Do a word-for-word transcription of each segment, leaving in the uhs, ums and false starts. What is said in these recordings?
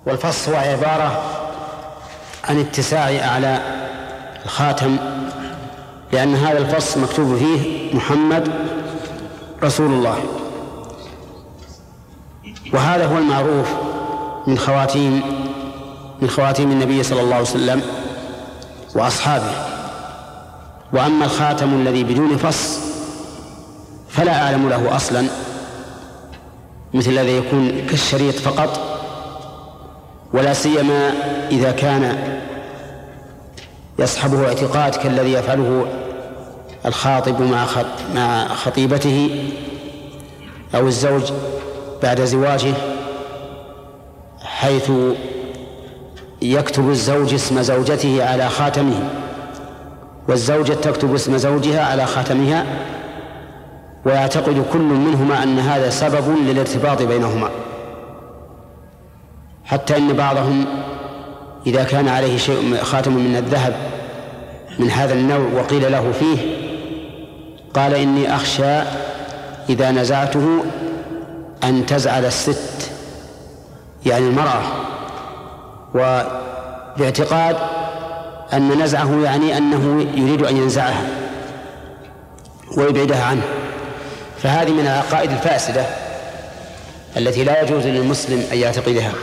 والفص هو عبارة عن اتساع أعلى الخاتم، لأن هذا الفص مكتوب فيه محمد رسول الله، وهذا هو المعروف من خواتيم من خواتيم النبي صلى الله عليه وسلم وأصحابه. وأما الخاتم الذي بدون فص فلا أعلم له أصلا، مثل الذي يكون كالشريط فقط، ولا سيما إذا كان يصحبه اعتقاد كالذي يفعله الخاطب مع خطيبته أو الزوج بعد زواجه، حيث يكتب الزوج اسم زوجته على خاتمه، والزوجة تكتب اسم زوجها على خاتمها، ويعتقد كل منهما أن هذا سبب للارتباط بينهما، حتى إن بعضهم إذا كان عليه شيء خاتم من الذهب من هذا النوع وقيل له فيه قال إني أخشى إذا نزعته أن تزعل الست، يعني المرأة، وباعتقاد أن نزعه يعني أنه يريد أن ينزعها ويبعدها عنه. فهذه من العقائد الفاسدة التي لا يجوز للمسلم أن يعتقدها.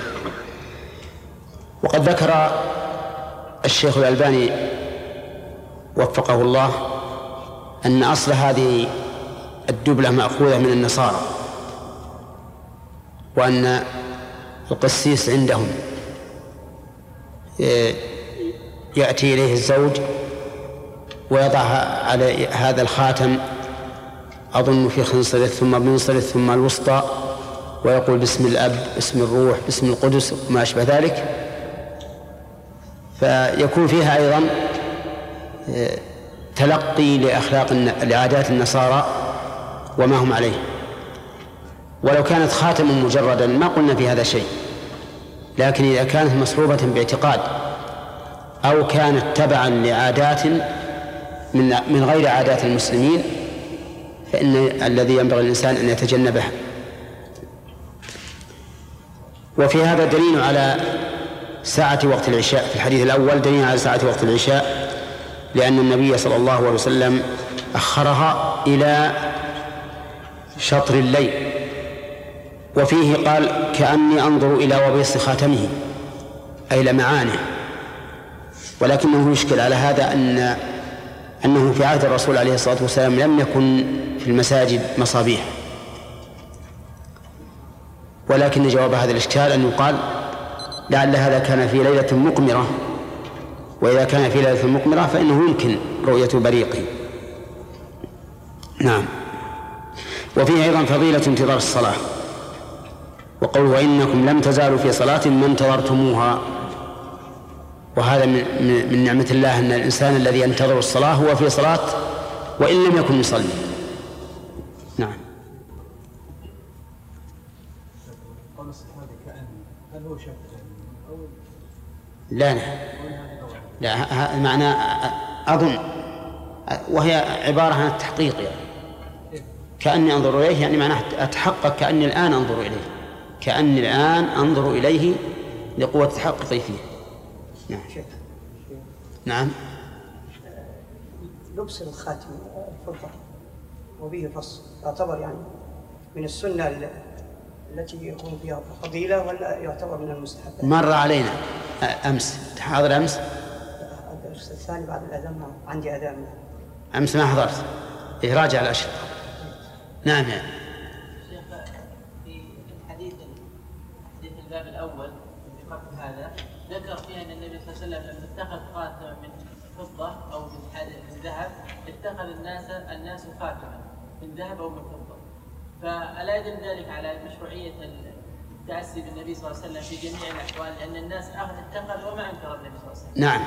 وقد ذكر الشيخ الألباني وفقه الله أن أصل هذه الدبلة مأخوذة من النصارى، وأن القسيس عندهم يأتي إليه الزوج ويضع على هذا الخاتم أظن في خنصره ثم بمنصره ثم الوسطى، ويقول باسم الأب باسم الروح باسم القدس وما أشبه ذلك، فيكون فيها أيضا تلقي لأخلاق لعادات النصارى وما هم عليه. ولو كانت خاتما مجردا ما قلنا في هذا شيء، لكن إذا كانت مصحوبة باعتقاد أو كانت تبعا لعادات من من غير عادات المسلمين فإن الذي ينبغي الإنسان أن يتجنبه. وفي هذا دليل على ساعة وقت العشاء، في الحديث الأول دليل على ساعة وقت العشاء، لأن النبي صلى الله عليه وسلم أخرها إلى شطر الليل. وفيه قال كأني أنظر إلى وبيص خاتمه، أي لمعانه. ولكنه يشكل على هذا أن أنه في عهد الرسول عليه الصلاة والسلام لم يكن في المساجد مصابيح، ولكن جواب هذا الإشكال أن يقال لعل هذا كان في ليلة مقمرة، وإذا كان في ليلة مقمرة فإنه يمكن رؤية بريقه. نعم. وفيه أيضا فضيلة انتظار الصلاة، وقوله وإنكم لم تزالوا في صلاة ما انتظرتموها، وهذا من نعمة الله أن الإنسان الذي ينتظر الصلاة هو في صلاة وإن لم يكن يصلي. نعم. لا لا لا معنى أظن، وهي عبارة عن التحقيق، يعني كأني أنظر إليه، يعني معناه أتحقق كأني الآن أنظر إليه، كأني الآن أنظر إليه لقوة تحققي فيه. نعم. نعم. لبس الخاتم الفضة وبه فص يعتبر يعني من السنة التي يكون فيها فضيلة، ولا يعتبر من المستحبات؟ مر علينا أمس، حاضر أمس الدرس الثاني بعد الأذان، عندي أذان أمس ما حضرت. إيه راجع الأشرطة. نعم. يعني شيخ في الحديث في الباب الأول في قبل هذا ذكر فيه أن النبي صلى الله عليه وسلم لما اتخذ خاتما من فضة أو من ذهب اتخذ الناس الناس خاتما من ذهب أو من فضة، فألا يدل ذلك على مشروعية التأسي بالنبي صلى الله عليه وسلم في جميع الأحوال، لأن الناس اتخذ وما أنكر النبي صلى الله عليه وسلم؟ نعم.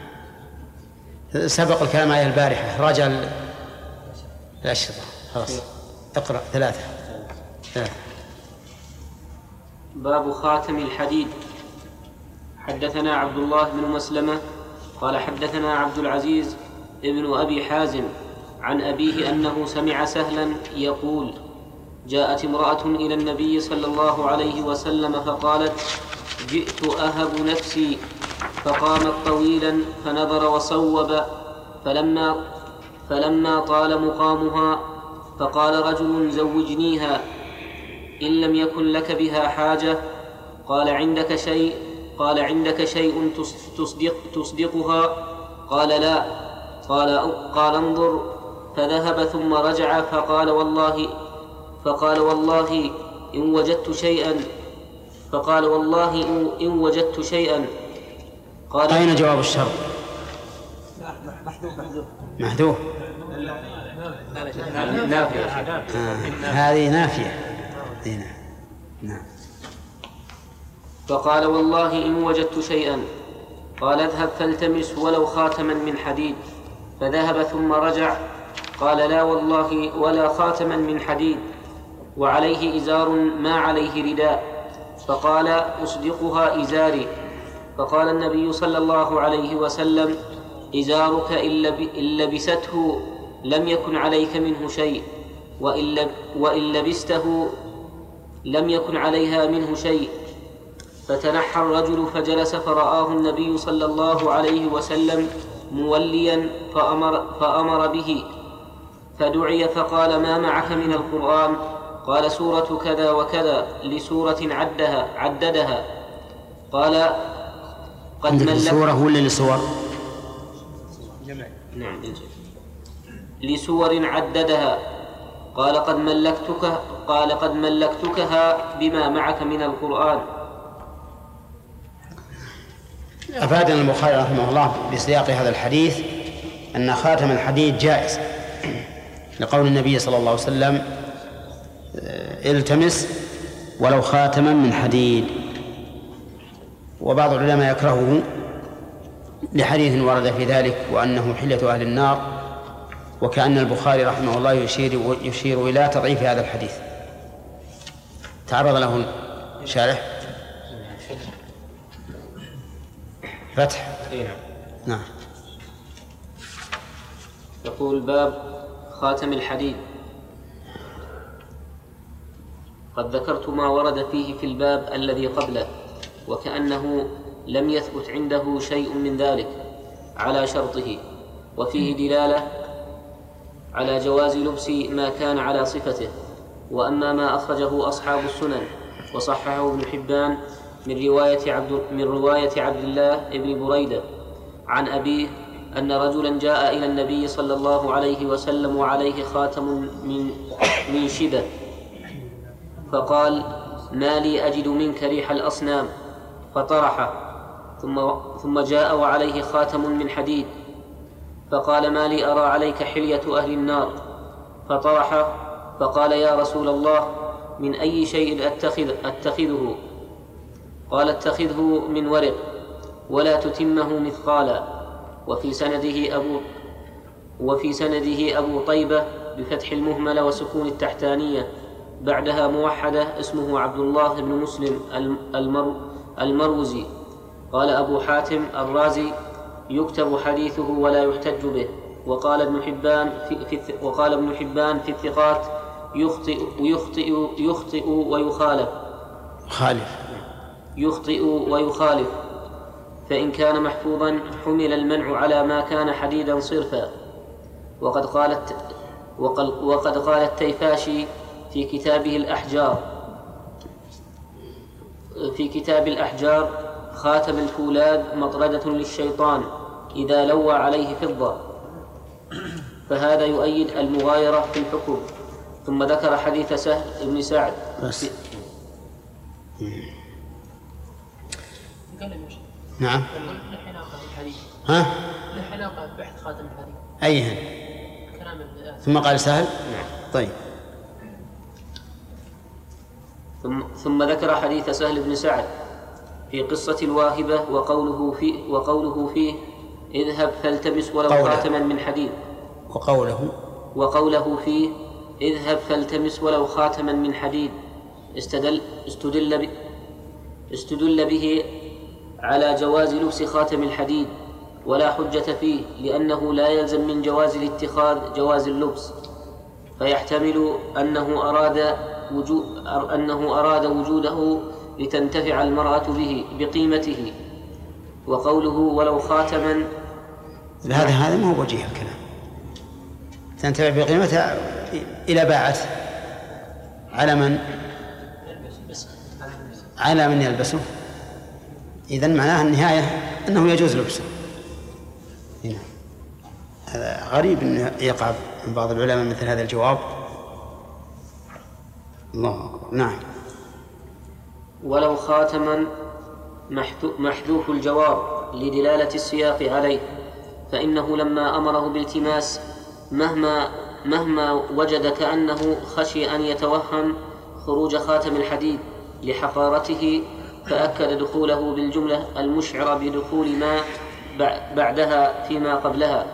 سبق الكلام عليه البارحة. راجع الأشرطة. خلاص اقرأ. ثلاثة. ثلاثة. باب خاتم الحديد. حدثنا عبد الله بن مسلمة قال حدثنا عبد العزيز ابن أبي حازم عن أبيه أنه سمع سهلا يقول جاءت امرأة إلى النبي صلى الله عليه وسلم فقالت جئت أهب نفسي. فقامت طويلا فنظر وصوب، فلما, فلما طال مقامها فقال رجل زوجنيها إن لم يكن لك بها حاجة. قال عندك شيء قال عندك شيء تصدق تصدقها؟ قال لا. قال, قال انظر. فذهب ثم رجع فقال والله فقال والله إن وجدت شيئا فقال والله إن وجدت شيئا. قال أين جواب الشرط؟ محذوف محذوف محذوف. نافية. آه. هذه نافية. نعم. فقال والله إن وجدت شيئا. قال اذهب فالتمس ولو خاتما من حديد. فذهب ثم رجع. قال لا والله ولا خاتما من حديد، وعليه إزار ما عليه رداء. فقال أصدقها إزاري. فقال النبي صلى الله عليه وسلم إزارك إن لبسته لم يكن عليك منه شيء، وإن لبسته لم يكن عليها منه شيء. فتنحى الرجل فجلس، فرآه النبي صلى الله عليه وسلم موليا فأمر, فأمر به. فدعي فقال ما معك من القرآن؟ قال سورة كذا وكذا لسورة عدها عددها. قال قد ملكت سورة ولا لسور؟ نعم لسور عددها. قال قد ملكتك قال قد ملكتكها بما معك من القرآن. أفادنا البخاري رحمه الله بسياق هذا الحديث أن خاتم الحديد جائز، لقول النبي صلى الله عليه وسلم التمس ولو خاتما من حديد. وبعض العلماء يكرهه لحديث ورد في ذلك وأنه حلة أهل النار، وكأن البخاري رحمه الله يشير, يشير إلى تضعيف هذا الحديث. تعرض له شارح فتح. نعم. يقول باب خاتم الحديد. قد ذكرت ما ورد فيه في الباب الذي قبله، وكأنه لم يثبت عنده شيء من ذلك على شرطه، وفيه دلالة على جواز لبس ما كان على صفته. وأما ما أخرجه أصحاب السنن وصححه ابن حبان من رواية عبد, من رواية عبد الله بن بريدة عن أبيه أن رجلا جاء إلى النبي صلى الله عليه وسلم وعليه خاتم من, من شبه، فقال ما لي أجد منك ريح الأصنام، فطرحه. ثم, ثم جاء وعليه خاتم من حديد، فقال ما لي أرى عليك حلية أهل النار، فطرحه. فقال يا رسول الله من أي شيء أتخذ أتخذه؟ قال اتخذه من ورق ولا تتمه مثقالا. وفي سنده أبو وفي سنده أبو طيبة بفتح المهملة وسكون التحتانية بعدها موحدة اسمه عبد الله بن مسلم المر المروزي. قال أبو حاتم الرازي يكتب حديثه ولا يحتج به. وقال ابن حبان في, في وقال ابن حبان في الثقات يخطئ ويخطئ يخطئ ويخالف خالف يخطئ ويخالف فإن كان محفوظا حمل المنع على ما كان حديدا صرفا. وقد قالت وقد قال التيفاشي في كتابه الأحجار في كتاب الأحجار خاتم الفولاذ مطردة للشيطان إذا لوى عليه فضة، فهذا يؤيد المغايرة في الحكم. ثم ذكر حديث سهل بن سعد. بس. نعم. ها؟ الحلاقة بحث خاتم الحديث. أيهن؟ ثم قال سهل. نعم. طيب. ثم ثم ذكر حديث سهل بن سعد في قصة الواهبة وقوله فيه وقوله فيه اذهب فالتمس ولو خاتما من حديد. وقوله وقوله فيه اذهب فالتمس ولو خاتما من حديد استدل استدل استدل به على جواز لبس خاتم الحديد، ولا حجة فيه، لأنه لا يلزم من جواز الاتخاذ جواز اللبس، فيحتمل أنه أراد وجود أنه أراد وجوده لتنتفع المرأة به بقيمته. وقوله ولو خاتما، هذا هذا ما هو وجيه الكلام. تنتفع بقيمتها إلى باعته على من على من يلبسه. إذن معناها النهاية أنه يجوز لبسه. هنا هذا غريب أن يقع من بعض العلماء مثل هذا الجواب. الله أكبر. نعم. ولو خاتما محذوف الجواب لدلالة السياق عليه، فإنه لما أمره بالتماس مهما مهما وجد كأنه خشي أن يتوهم خروج خاتم الحديد لحقارته، فأكد دخوله بالجملة المشعرة بدخول ما بعدها فيما قبلها.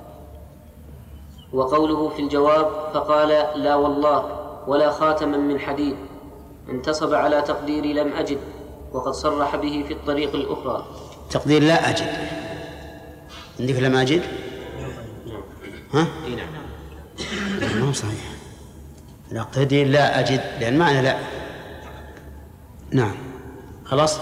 وقوله في الجواب فقال لا والله ولا خاتما من حديد انتصب على تقدير لم أجد، وقد صرح به في الطريق الأخرى. تقدير لا أجد عندك لم أجد؟ ها؟ نعم. ما صحيح. تقدير لا أجد لأن معنى لا. نعم. خلاص.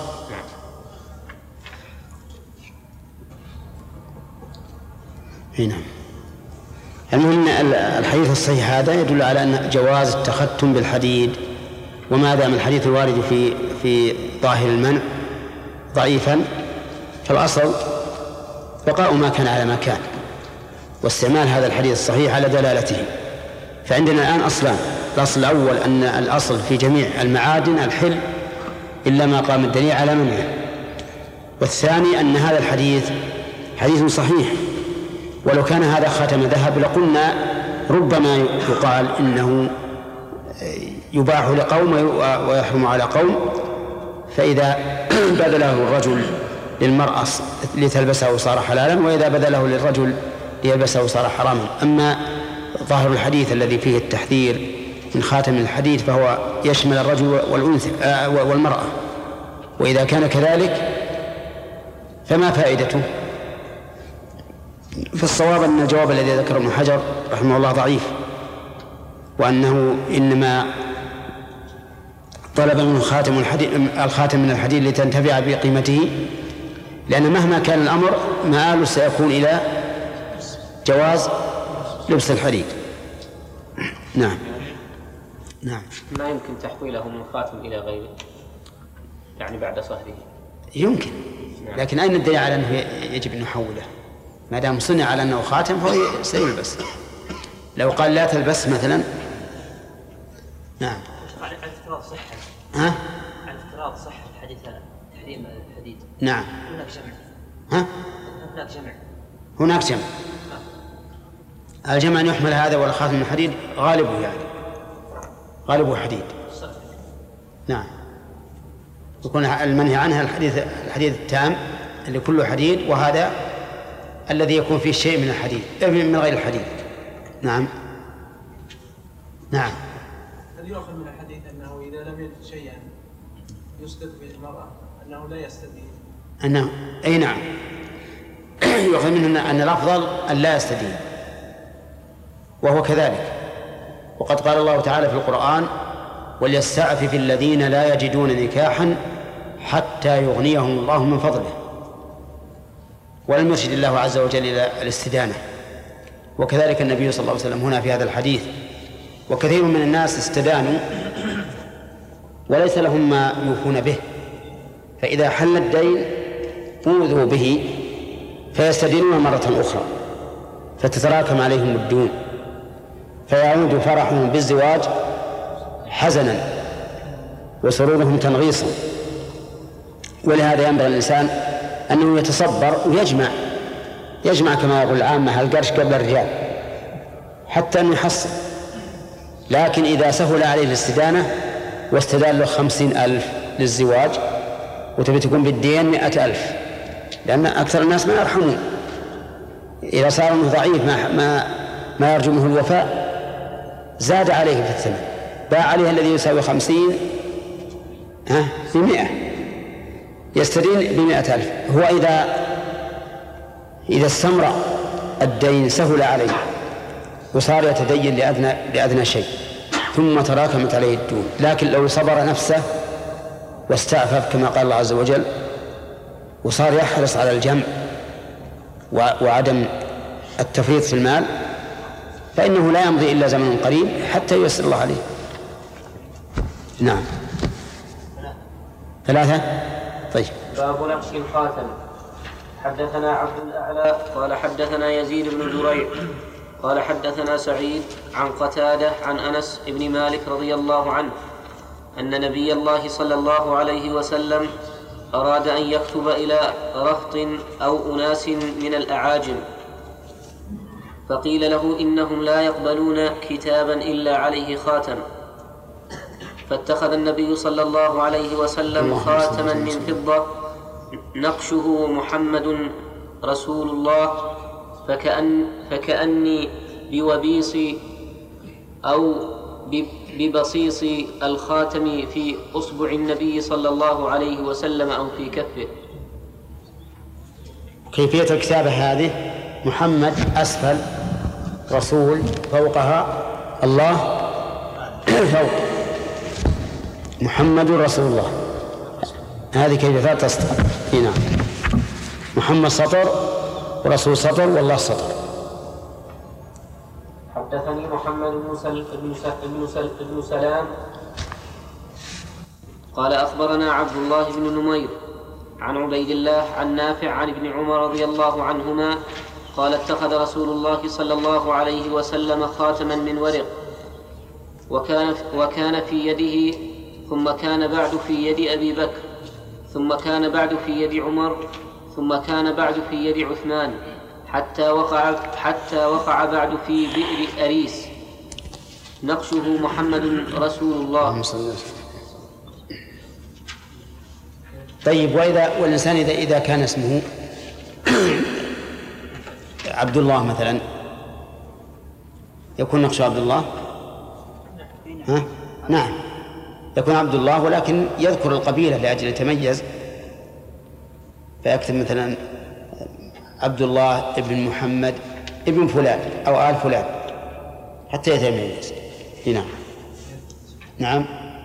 هنا المهم الحديث الصحيح هذا يدل على أن جواز التختم بالحديد، وما دام الحديث الوارد في في ظاهر المنع ضعيفا فالأصل بقاء ما كان على ما كان، واستعمال هذا الحديث الصحيح على دلالته. فعندنا الآن أصلان: الأصل الأول أن الأصل في جميع المعادن الحل إلا ما قام الدليل على منعه، والثاني أن هذا الحديث حديث صحيح، ولو كان هذا خاتم ذهب لقلنا ربما يقال إنه يباح لقوم ويحرم على قوم، فإذا بذله الرجل للمرأة لتلبسه صار حلالا، وإذا بذله للرجل ليلبسه صار حراما. أما ظاهر الحديث الذي فيه التحذير من خاتم الحديد فهو يشمل الرجل والأنثى والمرأة، وإذا كان كذلك فما فائدته؟ فالصواب أن الجواب الذي ذكره ابن حجر رحمه الله ضعيف، وأنه إنما طلب منه خاتم الحديد الخاتم من الحديد لتنتفع بقيمته، لأن مهما كان الأمر مآله سيكون إلى جواز لبس الحديد. نعم. نعم. ما يمكن تحويله من خاتم إلى غيره يعني بعد صهره؟ يمكن، لكن أين الدليل على أنه يجب أن نحوله؟ ما دام صنع على أنه خاتم فهو سيلبس. لو قال لا تلبس مثلا. نعم. على افتراض صحة. ها؟ على افتراض صحة الحديث هذا تحريم الحديد. نعم. هناك جمع. ها؟ هناك جمع. هناك جمع. الجمع أن يحمل هذا ولا خاتم من الحديد غالبه يعني غالبه حديد. نعم. يكون المنهي عنها الحديث الحديد التام اللي كله حديد، وهذا الذي يكون فيه شيء من الحديد من غير الحديد. نعم. نعم. هل يؤخذ من الحديث أنه إذا لم يجد شيئا يسقط به المرأة أنه لا يستدين؟ أنه أي نعم يؤخذ منه أن الأفضل أن لا يستدين، وهو كذلك. وقد قال الله تعالى في القرآن: وليستعفف الذين لا يجدون نكاحا حتى يغنيهم الله من فضله. ولم يرشد الله عز وجل إلى الاستدانة، وكذلك النبي صلى الله عليه وسلم هنا في هذا الحديث. وكثير من الناس استدانوا وليس لهم ما يوفون به، فإذا حل الدين أوذوا به فيستدينون مرة أخرى فتتراكم عليهم الديون، فيعود فرحهم بالزواج حزنا وسرورهم تنغيصا. ولهذا ينبغي الإنسان أنه يتصبر ويجمع يجمع كما يقول العامة القرش قبل الرجال حتى أنه يحصل. لكن إذا سهل عليه الاستدانة واستدان له خمسين ألف للزواج وتبي تكون بالدين مئة ألف، لأن أكثر الناس ما يرحمون. إذا صار أنه ضعيف ما, ما, ما يرجو منه الوفاء زاد عليه في الثمن، باع عليه الذي يساوي خمسين ها بمئة، يستدين بمئة ألف. هو إذا إذا استمر الدين سهل عليه وصار يتدين لأدنى, لأدنى شيء ثم تراكمت عليه الدون. لكن لو صبر نفسه واستعفف كما قال الله عز وجل وصار يحرص على الجمع وعدم التفريط في المال، فإنه لا يمضي إلا زمن قريب حتى ييسر الله عليه. نعم. ثلاثة. طيب. باب نقش الخاتم. حدثنا عبد الأعلى قال حدثنا يزيد بن زريع قال حدثنا سعيد عن قتادة عن أنس بن مالك رضي الله عنه أن نبي الله صلى الله عليه وسلم أراد أن يكتب إلى رهط أو أناس من الأعاجم، فقيل له إنهم لا يقبلون كتابا إلا عليه خاتم، فاتخذ النبي صلى الله عليه وسلم خاتما من فضة نقشه محمد رسول الله، فكأن فكأني بوبيص أو ببصيص الخاتم في أصبع النبي صلى الله عليه وسلم أو في كفه. كيفية الكتابة هذه: محمد أسفل، رسول فوقها، الله فوق، محمد رسول الله. هذه كيفية تسطر. هنا محمد سطر ورسول سطر والله سطر. حدثني محمد بن سل... بن سل... سل... بن سلام قال أخبرنا عبد الله بن نمير عن عبيد الله عن نافع عن ابن عمر رضي الله عنهما قال اتخذ رسول الله صلى الله عليه وسلم خاتما من ورق وكان وكان في يده، ثم كان بعد في يد أبي بكر، ثم كان بعد في يد عمر، ثم كان بعد في يد عثمان، حتى وقع حتى وقع بعد في بئر أريس، نقشه محمد رسول الله. طيب، وإذا والإنسان إذا إذا كان اسمه عبد الله مثلا، يكون نقشه عبد الله؟ ها؟ نعم، يكون عبد الله، ولكن يذكر القبيلة لأجل يتميز، فيكتب مثلا عبد الله ابن محمد ابن فلان أو آل فلان حتى يتميز. هنا نعم.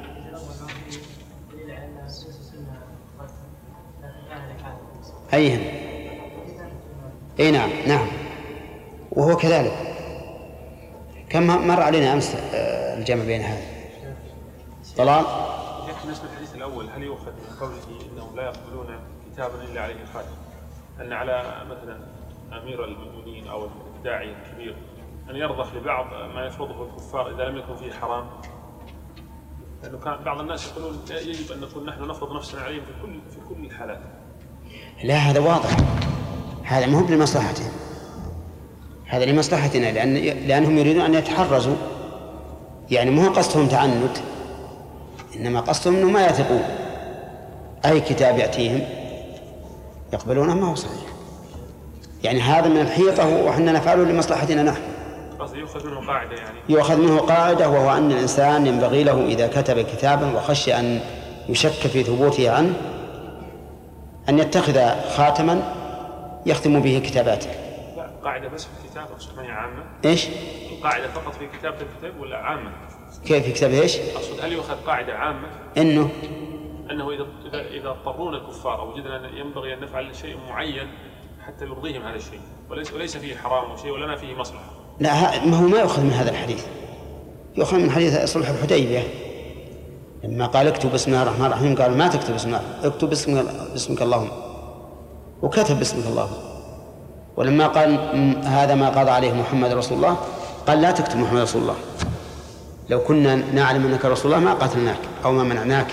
أيهم؟ أي نعم نعم، وهو كذلك. كم مر علينا أمس الجمع بين هذا طلال. بالنسبة للحديث الأول، هل يؤخذ من قوله إنهم لا يقبلون كتابا إلا عليه خاتم، أن على مثلا أمير المؤمنين أو الداعي الكبير أن يرضخ لبعض ما يفرضه الكفار إذا لم يكن فيه حرام؟ لأنه كان بعض الناس يقولون يجب أن نكون نحن نفرض نفسنا عليهم في كل في كل الحالات. لا، هذا واضح، هذا مو لمصلحتهم، هذا لمصلحتنا، لأن لأنهم يريدون أن يتحرزوا، يعني مو قصدهم تعنت، إنما قصدهم أنه ما يثقون أي كتاب يأتيهم يقبلونه ما هو صحيح. يعني هذا من الحيطة وحنا نفعله لمصلحتنا نحن. قصدي يؤخذ منه قاعدة، يعني يؤخذ منه قاعدة، وهو أن الإنسان ينبغي له إذا كتب كتابا وخشي أن يشك في ثبوته عنه أن يتخذ خاتما يختم به كتاباته. لا، قاعدة بس في الكتاب ما هي عامة. إيش؟ القاعدة فقط في كتابة الكتاب ولا عامة؟ كيف في كتاب إيش؟ أقصد هل يؤخذ قاعدة عامة؟ إنه أنه إذا إذا إذا اضطرونا الكفار أو وجدنا أن ينبغي أن نفعل شيء معين حتى يرضيهم هذا الشيء، وليس وليس فيه حرام أو شيء ولنا فيه مصلحة. لا، ما هو ما يؤخذ من هذا الحديث، يؤخذ من حديث صلح الحديبية لما قال اكتب بسم الله الرحمن الرحيم، قال ما تكتب بسم الله، اكتب باسمك باسمك اللهم، وكتب باسمك اللهم. ولما قال هذا ما قضى عليه محمد رسول الله، قال لا تكتب محمد رسول الله، لو كنا نعلم أنك رسول الله ما قتلناك أو ما منعناك،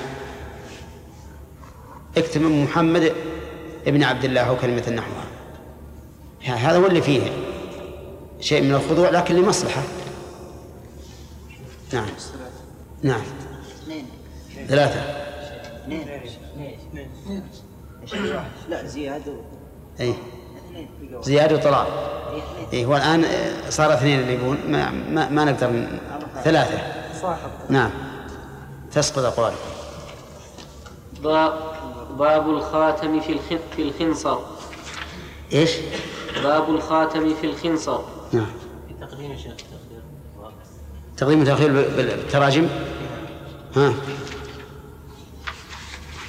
اكتب محمد ابن عبد الله أو كلمة نحوها. هذا هو اللي فيه شيء من الخضوع لكن لمصلحة. نعم نعم. ثلاثة. لا، زياد. أي زياد وطلال. إيه، هو الآن صار اثنين اللي يبون، ما, ما, ما نقدر من ثلاثة. نعم، تسقط أقوالكم. باب الخاتم في الخ... في الخنصر. إيش؟ باب الخاتم في الخنصر. نعم. تقديم الشيخ تقديم وتأخير بالتراجم. ها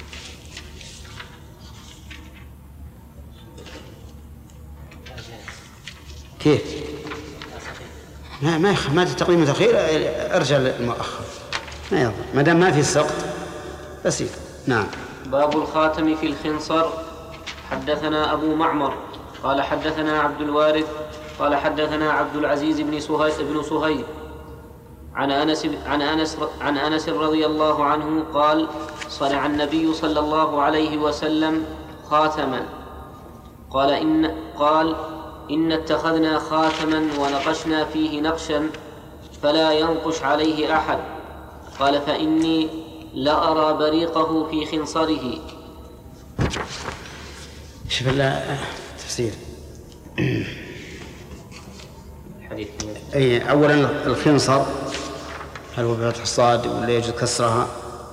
كيف؟ ما ما يخ... ما تقديم وتأخير، ارجع للمؤخر ما يضر ما دام ما في سقط بسيط. نعم. باب الخاتم في الخنصر. حدثنا أبو معمر قال حدثنا عبد الوارث قال حدثنا عبد العزيز بن سهيل بن سهيل عن أنس عن أنس عن أنس رضي الله عنه قال صنع النبي صلى الله عليه وسلم خاتما قال إن قال إن اتخذنا خاتما ونقشنا فيه نقشا فلا ينقش عليه أحد. قال فإني لأرى بريقه في خنصره. شوف الله تفسير الحديث. أي أولا الخنصر هل هو بفتح الصاد ولا يجوز كسرها؟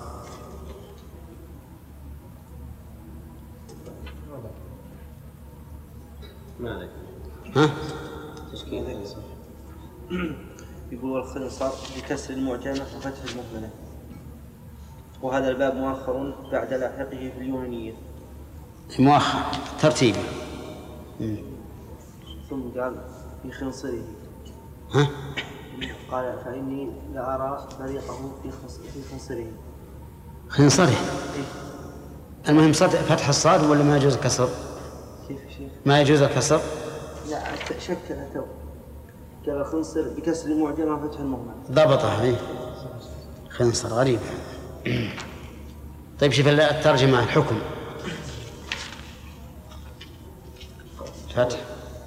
ما ها؟ تشكيل يقول الخنصر بكسر المعجمة وفتح المهملة، وهذا الباب مؤخر بعد لاحقه في اليونانية. مؤخر ترتيبي. ثم قال في خنصره. ها؟ قال فإني لأرى بريقه في في خنصره. خنصره. إيه؟ المهم صد فتح الصاد ولا ما يجوز الكسر؟ كيف شيخ؟ ما يجوز الكسر؟ لا شكل تو قال الخنصر بكسر المعجمة وفتح المهملة. ضبطها. إيه؟ خنصر غريب. طيب شوف الترجمة الحكم. فتح.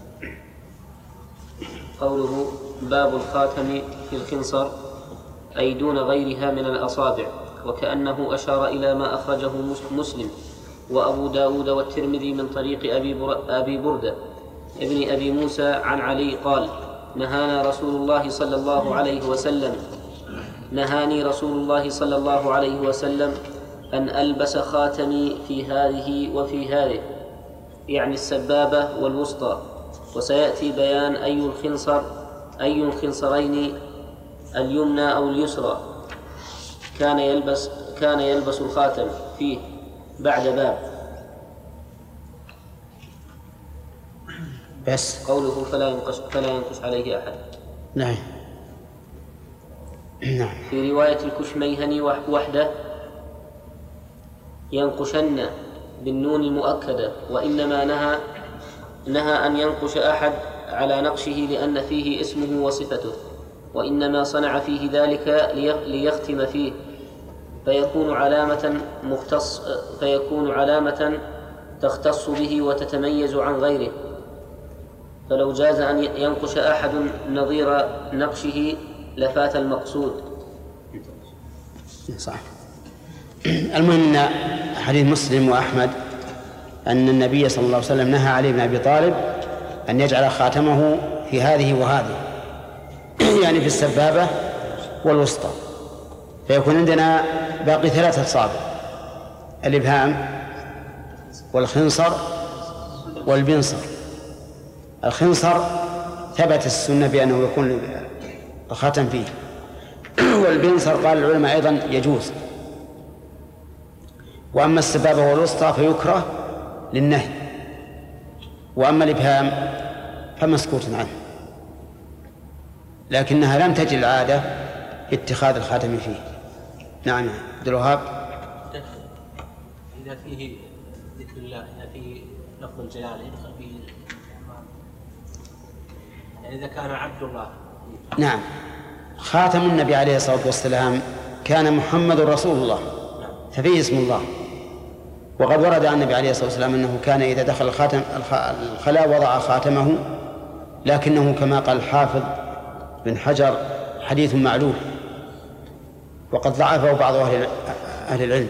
قوله باب الخاتم في الخنصر أي دون غيرها من الأصابع، وكأنه أشار إلى ما أخرجه مسلم وأبو داود والترمذي من طريق أبي, بر... أبي بردة ابن أبي موسى عن علي قال نهانا رسول الله صلى الله عليه وسلم نهاني رسول الله صلى الله عليه وسلم أن ألبس خاتمي في هذه وفي هذه، يعني السبابة والوسطى، وسيأتي بيان أي الخنصر أي الخنصرين اليمنى أو اليسرى كان يلبس كان يلبس الخاتم فيه بعد باب. بس قوله فلا ينقش فلا ينقش عليه أحد. نعم. نعم. في رواية الكشميهني وحده ينقشن بالنون المؤكدة، وإنما نهى نهى أن ينقش أحد على نقشه لأن فيه اسمه وصفته، وإنما صنع فيه ذلك ليختم فيه فيكون علامة مختص فيكون علامة تختص به وتتميز عن غيره. فلو جاز أن ينقش أحد نظير نقشه لفات المقصود. صح. المهم أن حديث مسلم وأحمد أن النبي صلى الله عليه وسلم نهى علي بن أبي طالب أن يجعل خاتمه في هذه وهذه، يعني في السبابة والوسطى، فيكون عندنا باقي ثلاثة أصابع: الإبهام والخنصر والبنصر. الخنصر ثبت السنة بأنه يكون الخاتم فيه، والبنصر قال العلماء أيضا يجوز. وأما السبابة والوسطى فيكره للنهي، وأما الإبهام فمسكوت عنه، لكنها لم تجد العادة اتخاذ الخاتم فيه. نعم عبد الوهاب. إذا فيه ذكر الله، إذا فيه لفظ الجلالة يدخل فيه، يعني إذا كان عبد الله. نعم. خاتم النبي عليه الصلاة والسلام كان محمد رسول الله، ففيه اسم الله. وقد ورد عن النبي عليه الصلاة والسلام أنه كان إذا دخل الخاتم الخلاء وضع خاتمه، لكنه كما قال الحافظ بن حجر حديث معلول، وقد ضعفه بعض أهل العلم.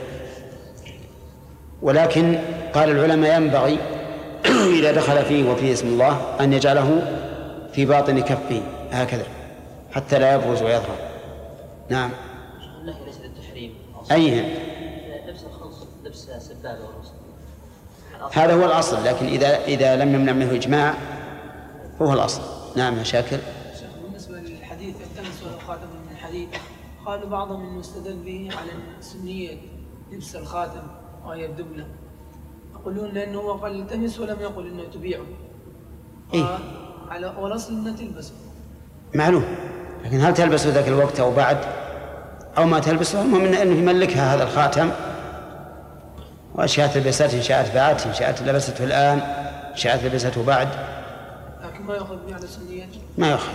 ولكن قال العلماء ينبغي إذا دخل فيه وفيه اسم الله أن يجعله في باطن كفه هكذا حتى لا يبرز ويظهر. نعم. النهي ليس للتحريم. أيهم؟ لبس الخنصر، لبس سبابة والوسط. هذا هو الأصل، لكن إذا إذا لم يمنع منه إجماع هو الأصل. نعم يا شاكر. بالنسبة للحديث التمس ولو خاتم من حديد، قالوا بعضهم إنه استدل به على سنية لبس الخاتم وهي الدبلة، يقولون لأنه هو قال التمس ولم يقل إنه تبيعه. إيه؟ على والأصل أنها تلبسه معلوم، لكن هل تلبسه ذاك الوقت أو بعد أو ما تلبسه؟ المهم أنه يملكها هذا الخاتم، وأشياء تلبسته إن شاءت بعد، إن شاءت لبسته الآن، إن شاءت لبسته بعد، لكن ما يأخذ به على سنية، ما يأخذ.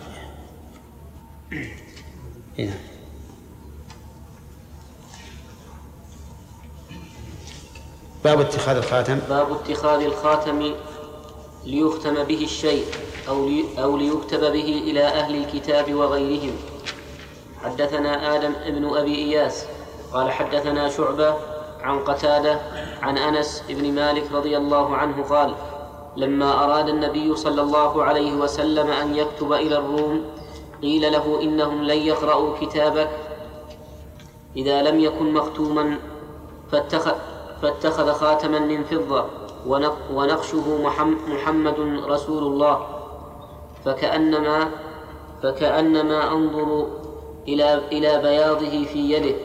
هنا باب اتخاذ الخاتم. باب اتخاذ الخاتم ليختم به الشيء أو, لي أو ليكتب به إلى أهل الكتاب وغيرهم. حدثنا آدم ابن أبي إياس قال حدثنا شعبة عن قتادة عن أنس بن مالك رضي الله عنه قال لما أراد النبي صلى الله عليه وسلم أن يكتب إلى الروم قيل له إنهم لن يقرأوا كتابك إذا لم يكن مختوما، فاتخذ, فاتخذ خاتما من فضة ونقشه محمد رسول الله، فكأنما, فكأنما أنظر إلى, إلى بياضه في يده.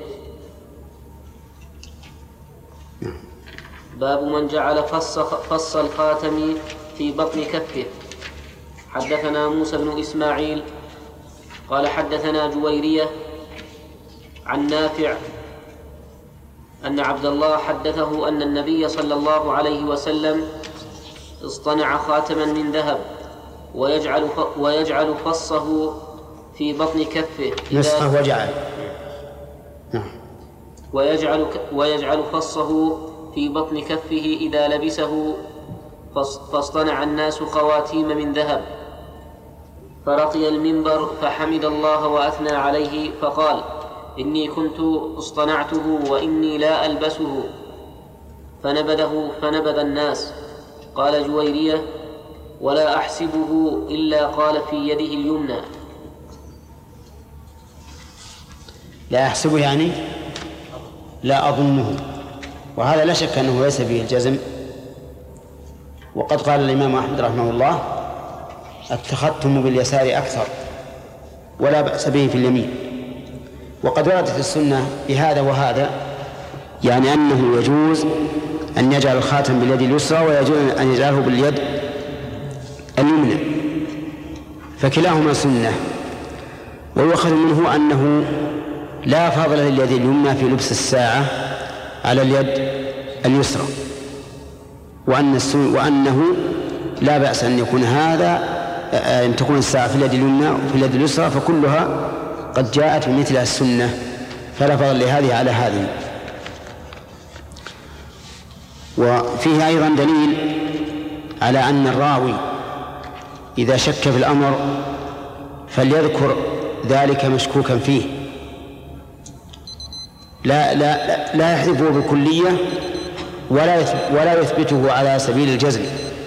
باب من جعل فص, فص الخاتم في بطن كفه. حدثنا موسى بن إسماعيل قال حدثنا جويرية عن نافع أن عبد الله حدثه أن النبي صلى الله عليه وسلم اصطنع خاتما من ذهب ويجعل, ويجعل فصه في بطن كفه نسخه وجعل ويجعل, ويجعل فصه في بطن كفه إذا لبسه، فاصطنع الناس خواتيم من ذهب. فرقي المنبر فحمد الله وأثنى عليه فقال إني كنت اصطنعته وإني لا ألبسه، فنبذه فنبذ الناس. قال جويرية ولا أحسبه إلا قال في يده اليمنى. لا أحسبه يعني لا أظنه، وهذا لا شك أنه ليس فيه الجزم. وقد قال الإمام أحمد رحمه الله التختم باليسار أكثر ولا بأس به في اليمين. وقد وردت السنة بهذا وهذا، يعني أنه يجوز أن يجعل الخاتم باليد اليسرى ويجوز أن يجعله باليد اليمنى، فكلاهما سنة. ويؤخذ منه أنه لا فضل لليد اليمنى في لبس الساعة على اليد اليسرى، وأن وأنه لا بأس أن يكون هذا أن تكون الساعة في اليد اليمنى وفي اليد اليسرى، فكلها قد جاءت بمثلها السنة، فلا فضل لهذه على هذه. وفيه أيضا دليل على أن الراوي إذا شك في الأمر فليذكر ذلك مشكوكا فيه، لا لا لا يحذفه بكلية ولا ولا يثبته على سبيل الجزم.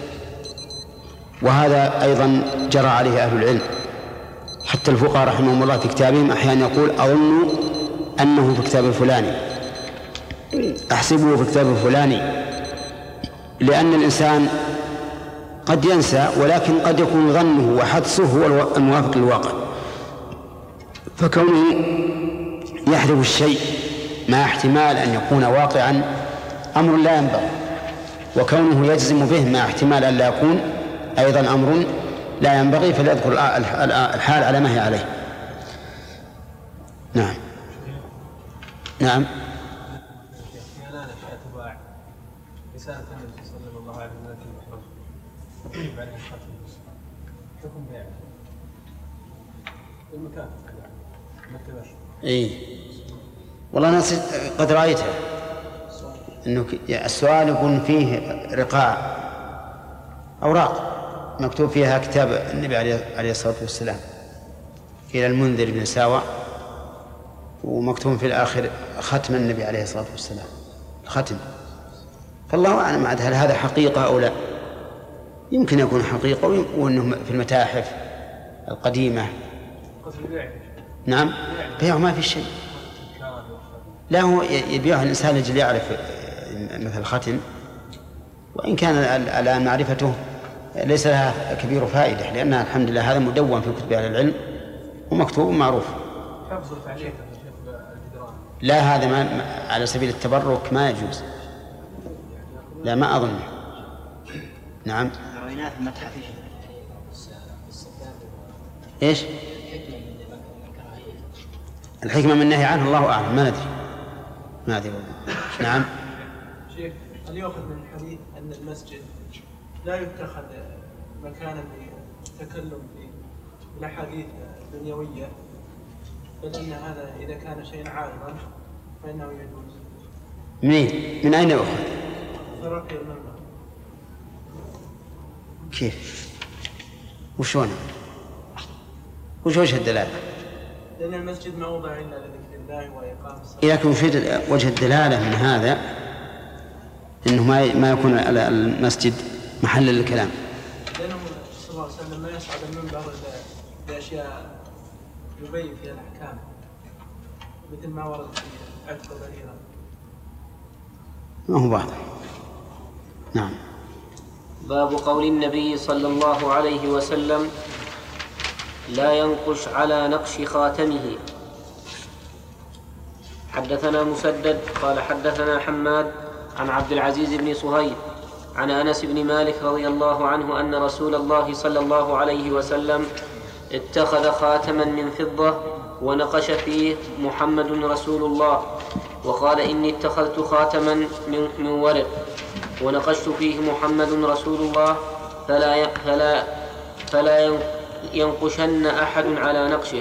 وهذا أيضا جرى عليه أهل العلم، حتى الفقهاء رحمهم الله في كتابهم أحيانا يقول أظن أنه في كتاب الفلاني، أحسبه في كتاب الفلاني، لأن الإنسان قد ينسى، ولكن قد يكون ظنه وحدسه هو الموافق للواقع، فكونه يحذف الشيء مع احتمال أن يكون واقعا أمر لا ينبغي، وكونه يجزم به مع احتمال أن لا يكون أيضا أمر لا ينبغي، فليذكر الحال على ما هي عليه. نعم نعم. رسالة النبي صلى الله عليه وسلم بعد الختم حكم بيع المكان مكتبش. إيه والله أنا قد رأيتها، إنه السؤال يكون فيه رقاع أوراق مكتوب فيها كتاب النبي عليه الصلاة والسلام إلى المنذر بن ساوى، ومكتوب في الآخر ختم النبي عليه الصلاة والسلام، ختم. فالله أعلم هل هذا حقيقة أو لا. يمكن يكون حقيقة وأنه في المتاحف القديمة. نعم بيعه ما في شيء، لا هو يبيعه الإنسان لجل يعرف مثل الختم، وإن كان الآن معرفته ليس لها كبير فائدة، لأنها الحمد لله هذا مدون في كتب أهل العلم ومكتوب معروف. لا هذا ما على سبيل التبرك ما يجوز، لا ما أظن. نعم رويناه في المتحف إيش؟ الحكمة من النهي عنه الله أعلم، ما ندري ما أدري. نعم. شيخ، هل يؤخذ من الحديث أن المسجد لا يتخذ مكانا للتكلم في الأحاديث الدنيوية، بل أن هذا إذا كان شيئا عارضا فإنه يجوز؟ منين؟ من أين يؤخذ؟ فرقي المنبر. كيف؟ وشون؟ وش وجه الدلالة؟ لأن المسجد ما وضع إلا لذكر الله وإقام الصلاة. لكن في وجه الدلالة من هذا إنه ما ما يكون المسجد محل للكلام. لأنه صلى الله عليه وسلم ما يصعد المنبر بأشياء يبين فيها الأحكام، مثل ما ورد في عتق بريرة. ما هو واضح. نعم. باب قول النبي صلى الله عليه وسلم: لا ينقش على نقش خاتمه. حدثنا مسدد قال حدثنا حماد عن عبد العزيز بن صهيب عن أنس بن مالك رضي الله عنه أن رسول الله صلى الله عليه وسلم اتخذ خاتما من فضة ونقش فيه محمد رسول الله، وقال: إني اتخذت خاتما من, من ورق ونقشت فيه محمد رسول الله، فلا فلا فلا ينقشن أحد على نقشه.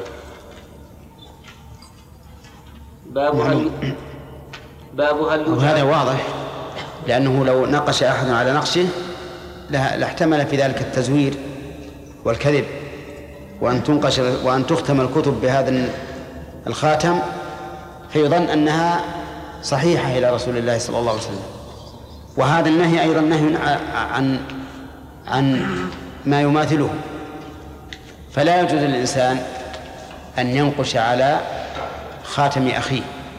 باب هل باب هل وهذا واضح، لأنه لو نقش أحد على نقشه لاحتمل في ذلك التزوير والكذب، وأن تنقش وأن تختم الكتب بهذا الخاتم فيظن أنها صحيحة إلى رسول الله صلى الله عليه وسلم. وهذا النهي أيضا نهي عن عن ما يماثله، فلا يجوز للإنسان أن ينقش على خاتم أخيه،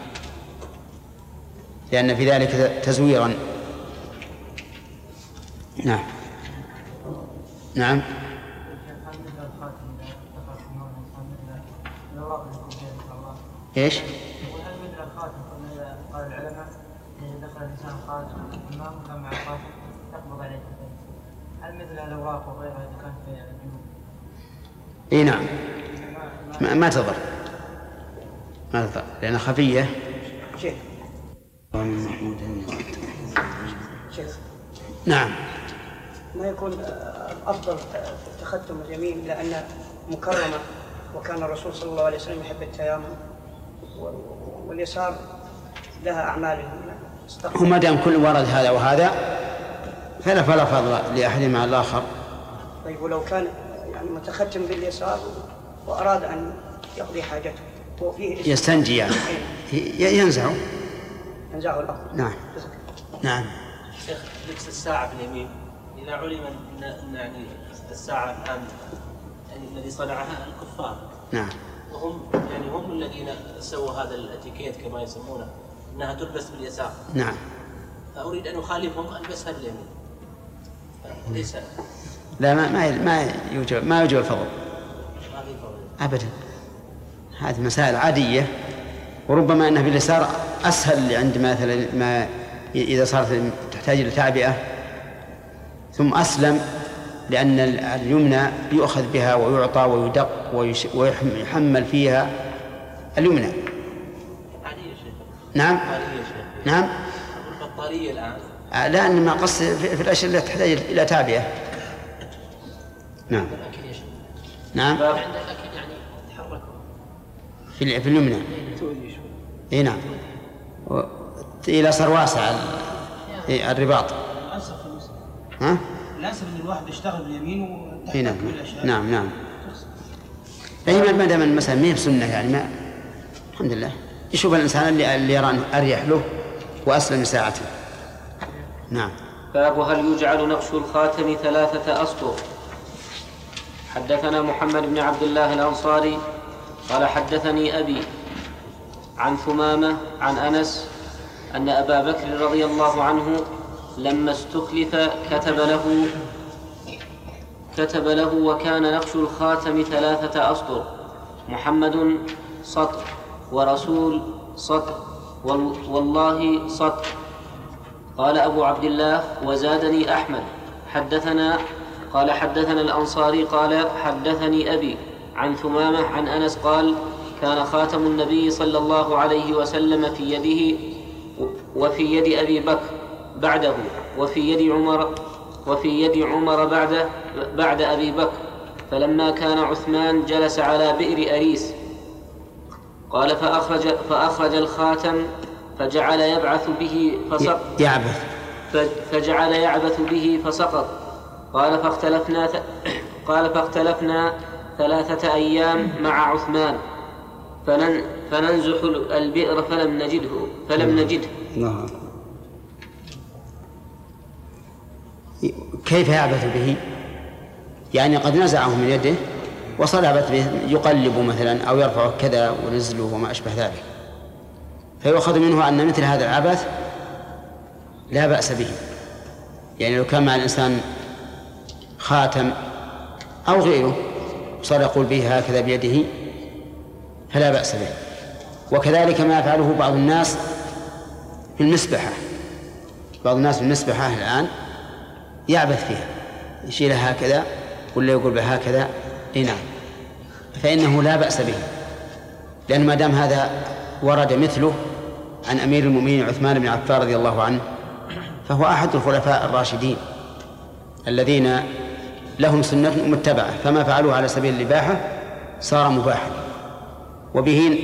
لأن في ذلك تزويرا. نعم. نعم. ايش؟ وهل مثل الخاتم كما قال العلماء إذا دخل الإنسان خاتم الإمام وكان مع الخاتم تقبض عليه، هل مثل الأوراق وغيرها إذا كانت في الجنوب؟ اي نعم، ما, ما تضر ما تضر لأنها خفية. شيخ شيخ نعم. ما يكون الأفضل تختم اليمين لأن مكرمة، وكان الرسول صلى الله عليه وسلم يحب التيامن، واليسار لها أعمال. وما دام كل ورد هذا وهذا فلا فلا فضل لأحدهما على الآخر. طيب ولو كان يعني متختم باليسار وأراد أن يقضي حاجته وفيه يستنجي يعني ينزعه ينزعه الأفضل. نعم. نعم. شيخ، لبس الساعة في اليمين إذا علم أن يعني الساعة الآن يعني الذي صنعها الكفار، نعم، وهم يعني هم الذين سووا هذا الاتيكيت كما يسمونه أنها تلبس باليسار. نعم. فأريد أن أخالفهم ألبسها باليمين. ليس لا ما ما ما يوجب ما يوجب الفضل أبدا. هذه مسائل عادية، وربما أنها باليسار أسهل عند مثلا ما إذا صارت تحتاج إلى تعبئة، ثم أسلم لأن اليمنى يؤخذ بها ويعطى ويدق ويحمل فيها اليمنى. نعم. نعم. البطارية الآن لأن ما قصد في الأشياء التي تحتاج إلى تعبئة. نعم. نعم. في في اليمنى. اي نعم. إلى صار واسع الرباط. ها؟ الأنسب إن الواحد يشتغل باليمين وتحتك نعم. بالأشياء. نعم نعم. أي ما دام المسألة ما هي بسنة يعني ما الحمد لله يشوف الإنسان اللي اللي يرى أريح له وأسلم لساعته. نعم. باب هل يجعل نقش الخاتم ثلاثة أسطر. حدثنا محمد بن عبد الله الأنصاري قال حدثني أبي عن ثمامة عن أنس أن أبا بكر رضي الله عنه لما استخلف كتب له كتب له وكان نقش الخاتم ثلاثة أسطر، محمد سطر ورسول سطر والله سطر. قال أبو عبد الله وزادني أحمد حدثنا قال حدثنا الأنصاري قال حدثني أبي عن ثمامة عن أنس قال: كان خاتم النبي صلى الله عليه وسلم في يده وفي يد أبي بكر بعده وفي يد عمر وفي يد عمر بعد بعد أبي بكر، فلما كان عثمان جلس على بئر أريس. قال: فأخرج, فأخرج الخاتم فجعل يبعث به فسقط يعبث فجعل يعبث به فسقط. قال: فاختلفنا قال فاختلفنا ثلاثة أيام مع عثمان فنن فننزح البئر فلم نجده فلم نجده. الله. كيف يعبث به؟ يعني قد نزعه من يده وصار يعبث به، يقلب مثلا أو يرفع كذا ونزله وما أشبه ذلك، فيؤخذ منه أن مثل هذا العبث لا بأس به. يعني لو كان مع الإنسان خاتم أو غيره صار يقول به هكذا بيده فلا بأس به. وكذلك ما يفعله بعض الناس في المسبحة، بعض الناس في المسبحة الآن يعبث فيها، يشيلها هكذا ولا يقول بها هكذا، نعم، فإنه لا بأس به، لأن ما دام هذا ورد مثله عن أمير المؤمنين عثمان بن عفان رضي الله عنه، فهو أحد الخلفاء الراشدين الذين لهم سنة متبعة، فما فعلوه على سبيل الإباحة صار مباحا. وبه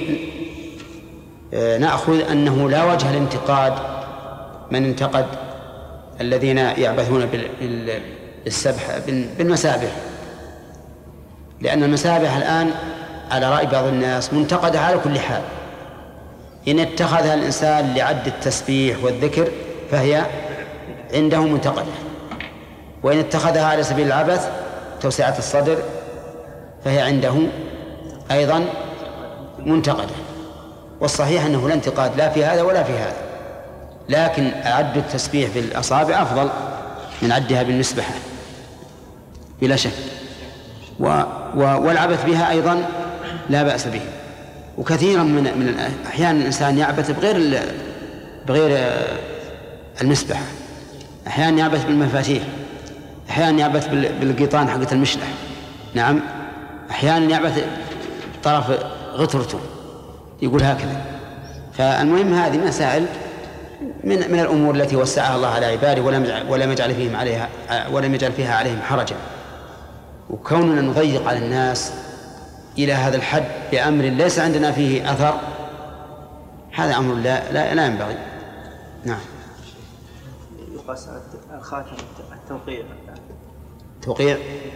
نأخذ أنه لا وجه لانتقاد من انتقد الذين يعبثون بالسبح بالمسابح، لأن المسابح الآن على رأي بعض الناس منتقدة على كل حال. إن اتخذها الإنسان لعد التسبيح والذكر فهي عنده منتقدة، وإن اتخذها على سبيل العبث توسعة الصدر فهي عنده أيضا منتقدة. والصحيح أنه لا انتقاد لا في هذا ولا في هذا، لكن عد التسبيح بالأصابع أفضل من عدها بالمسبحة بلا شك، و و والعبث بها أيضا لا بأس به. وكثيرا من من أحيانا الإنسان يعبث بغير بغير المسبحة، أحيانا يعبث بالمفاتيح، أحيانا يعبث بالقيطان حقة المشلح، نعم، أحيانا يعبث طرف غترته يقول هكذا. فالمهم هذه مسائل من من الأمور التي وسعها الله على عباده ولم ولم يجعل فيهم عليها ولم يجعل فيها عليهم حرجا. وكوننا نضيق على الناس إلى هذا الحد بأمر ليس عندنا فيه أثر، هذا أمر لا لا, لا ينبغي. نعم. يقاس الخاتم التوقيع. توقيع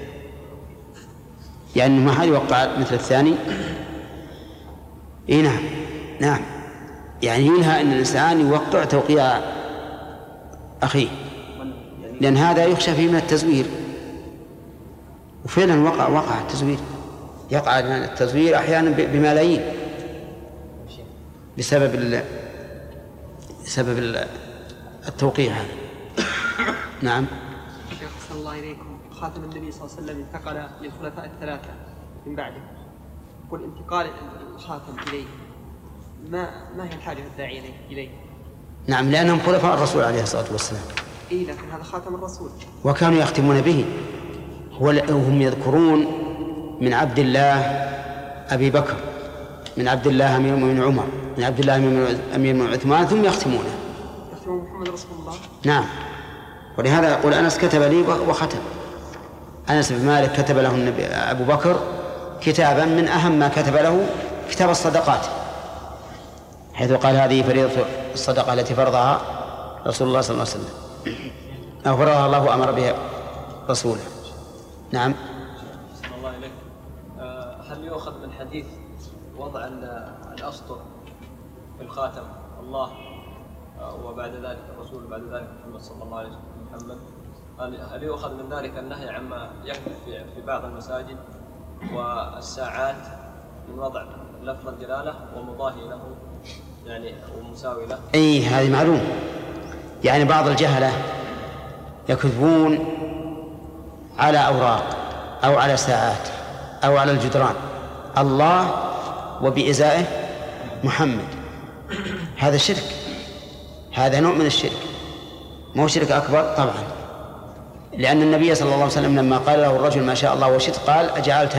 يعني ما حد يوقع مثل الثاني. إيه نعم نعم، يعني ينهى أن الإنسان يوقع توقيع أخيه، لأن هذا يخشى فيه من التزوير. وفعلا وقع وقع التزوير، يقع التزوير أحيانا بملايين بسبب ال... بسبب التوقيع هذا. نعم. شيخ صلى الله إليكم، خاتم النبي صلى الله عليه وسلم انتقل للخلفاء الثلاثة من بعده، والانتقال الخاتم إليه ما ما هي الحاجة الداعية إليه؟ نعم، لأنهم خلفاء الرسول عليه الصلاة والسلام. إيه، لكن هذا خاتم الرسول وكانوا يختمون به. وهم يذكرون من عبد الله أبي بكر، من عبد الله أمير المؤمنين عمر، من عبد الله أمير المؤمنين عثمان، ثم يختمونه. يختمون محمد رسول الله. نعم، ولهذا يقول أنس كتب لي وختم. أنس بن مالك كتب له النبي أبو بكر كتابا من أهم ما كتب له كتاب الصدقات، حيث قال هذه فريضة الصدقة التي فرضها رسول الله صلى الله عليه وسلم، أو فرضها الله وأمر بها رسوله. نعم. صلى الله عليك. هل يؤخذ من حديث وضع الأسطر في الخاتم الله وبعد ذلك الرسول بعد ذلك محمد صلى الله عليه وسلم محمد، هل يؤخذ من ذلك النهي عما يحدث في بعض المساجد والساعات من وضع لفظ الجلالة ومضاهي له يعني ومساوي له؟ أي هذه معلوم. يعني بعض الجهلة يكتبون على أوراق أو على ساعات أو على الجدران الله وبإزائه محمد، هذا شرك، هذا نوع من الشرك، مو شرك أكبر طبعا، لأن النبي صلى الله عليه وسلم لما قال له الرجل ما شاء الله وشئت قال أجعلتني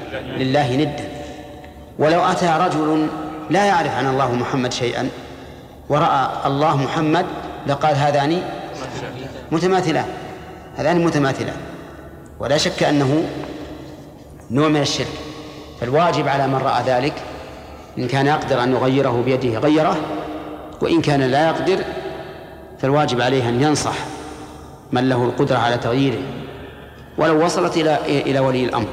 لله ندا. ولو أتى رجل لا يعرف عن الله محمد شيئا ورأى الله محمد لقال هذان متماثلان، هذان متماثلان، ولا شك أنه نوع من الشرك. فالواجب على من رأى ذلك إن كان يقدر أن يغيره بيده غيره، وإن كان لا يقدر فالواجب عليه أن ينصح من له القدرة على تغييره ولو وصلت إلى إلى ولي الأمر.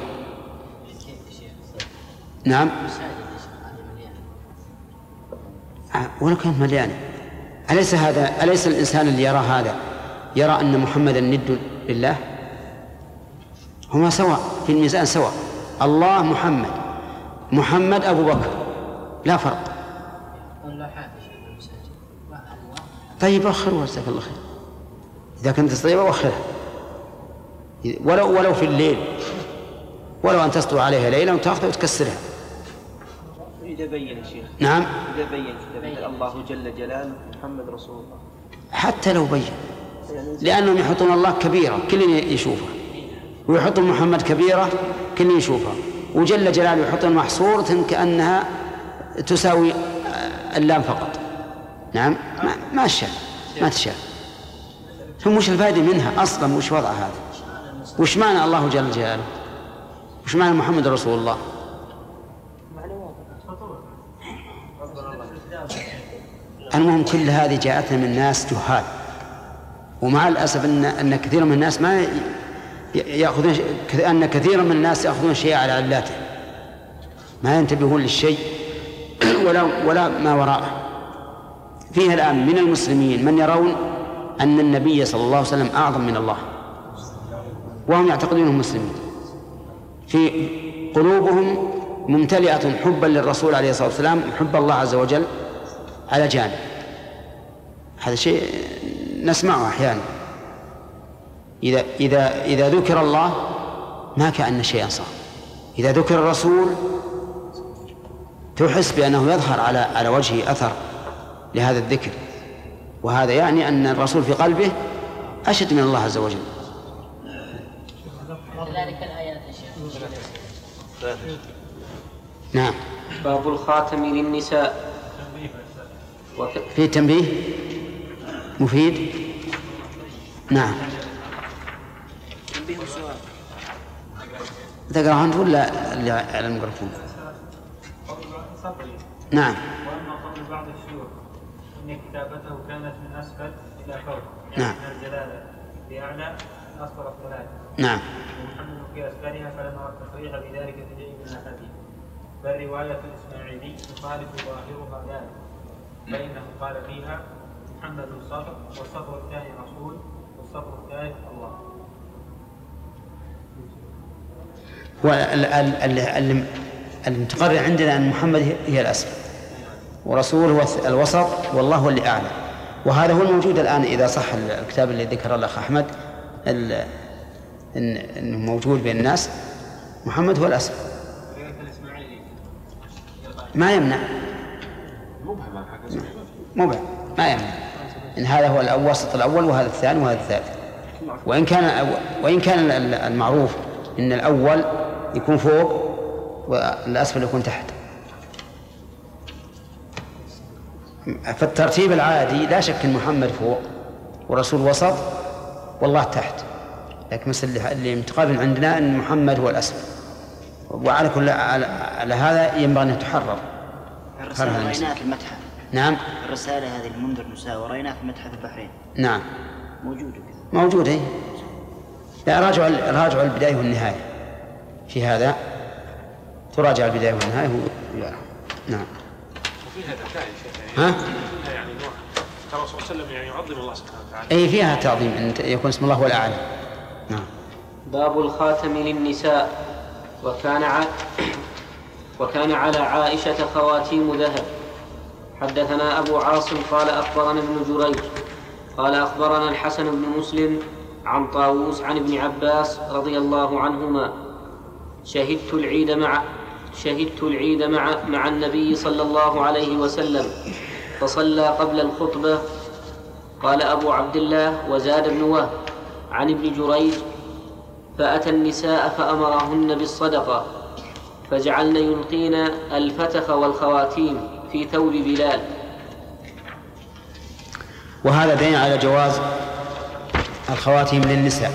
نعم، ولو كانت مليانة. أليس هذا أليس الإنسان اللي يرى هذا يرى أن محمدا ند لله؟ هما سواء في الميزان، سواء. الله محمد، محمد أبو بكر، لا فرق. طيب أخر وجزاك الله خير، إذا كنت تستطيع وأخرها ولو ولو في الليل، ولو أن تسطو عليها ليلة وتأخذها وتكسرها. إذا بين يا شيخ. نعم، إذا بين إذا الله جل جلاله محمد رسول الله، حتى لو بين، لأنهم يحطون الله كبيرة كل يشوفها، ويحطون محمد كبيرة كل يشوفها، وجل جلاله يحطون محصورة كأنها تساوي اللام فقط. نعم، ما ما الشأن، ما تشاء. ثم وش الفائدة منها أصلا؟ وش وضع هذا؟ وش معنى الله جل جلاله؟ وش معنى محمد رسول الله؟ المهم كل هذه جاءتنا من ناس جهال، ومع الأسف أن أن كثير من الناس ما يأخذون أن كثير من الناس يأخذون شيء على علاته، ما ينتبهون للشيء ولا ولا ما وراءه. فيها الآن من المسلمين من يرون أن النبي صلى الله عليه وسلم أعظم من الله، وهم يعتقدونهم مسلمين، في قلوبهم ممتلئة حبا للرسول عليه الصلاة والسلام وحب الله عز وجل على جانب. هذا شيء نسمعه أحيانا، إذا إذا إذا ذكر الله ما كأن شيئا صار، إذا ذكر الرسول تحس بأنه يظهر على على وجهه أثر لهذا الذكر، وهذا يعني أن الرسول في قلبه أشد من الله عز وجل. كذلك الآيات يا شيخ. نعم. باب الخاتم للنساء. وك... في تنبيه مفيد. نعم. تنبيه وسؤال. تقرأ أنت ولا على الميكروفون؟ نعم. وأما قول بعض الشيوخ إن كتابته كانت من أسفل إلى فوق، نعم. من الجلالة بأعلى أسفل الثلاث. نعم. ومحمد في أسفلها فلم أرى التصريح بذلك في شيء من الأحاديث، بل رواية الإسماعيلي تخالف ظاهرها ذلك، فإنه قال فيها محمد الصفر، والصفر الثاني رسول، والصفر الثالث الله. والمتقرر عندنا أن محمد هي الأسفل ورسول هو الوسط والله هو اللي أعلى، وهذا هو الموجود الآن. إذا صح الكتاب اللي ذكر الأخ أحمد إنه موجود بين الناس، محمد هو الأسفل، ما يمنع مبهم ما يمنع إن هذا هو الوسط الأول وهذا الثاني وهذا الثالث. وإن كان وإن كان المعروف إن الأول يكون فوق والأسفل يكون تحت، فالترتيب العادي لا شك أن محمد فوق ورسول وسط والله تحت، لكن مثل اللي متقابل عندنا أن محمد هو الأسفل، وعلى كل على هذا ينبغي أن يتحرر. الرسالة رأيناها في المتحف. نعم. الرسالة هذه المنذر نساء ورأيناها في متحف البحرين. نعم. موجودة. موجودة. لا راجعوا راجعوا البداية والنهاية في هذا، تراجع البداية والنهاية هو. نعم. وفيها ذكاء شيخ، ها؟ فيها يعني نوع الرسول صلى الله عليه وسلم يعني يعظم الله سبحانه وتعالى. أي فيها تعظيم أن يكون اسم الله هو الأعلى. نعم. باب الخاتم للنساء. وكان ع... وكان على عائشة خواتيم ذهب. حدثنا أبو عاصم قال أخبرنا ابن جريج قال أخبرنا الحسن بن مسلم عن طاووس عن ابن عباس رضي الله عنهما شهدت العيد مع شهدت العيد مع مع النبي صلى الله عليه وسلم فصلى قبل الخطبة. قال أبو عبد الله وزاد بن وهب عن ابن جريج فأتى النساء فأمرهن بالصدقة فجعلن يلقين الفتخ والخواتيم في ثوب بلال. وهذا دليل على جواز الخواتيم للنساء،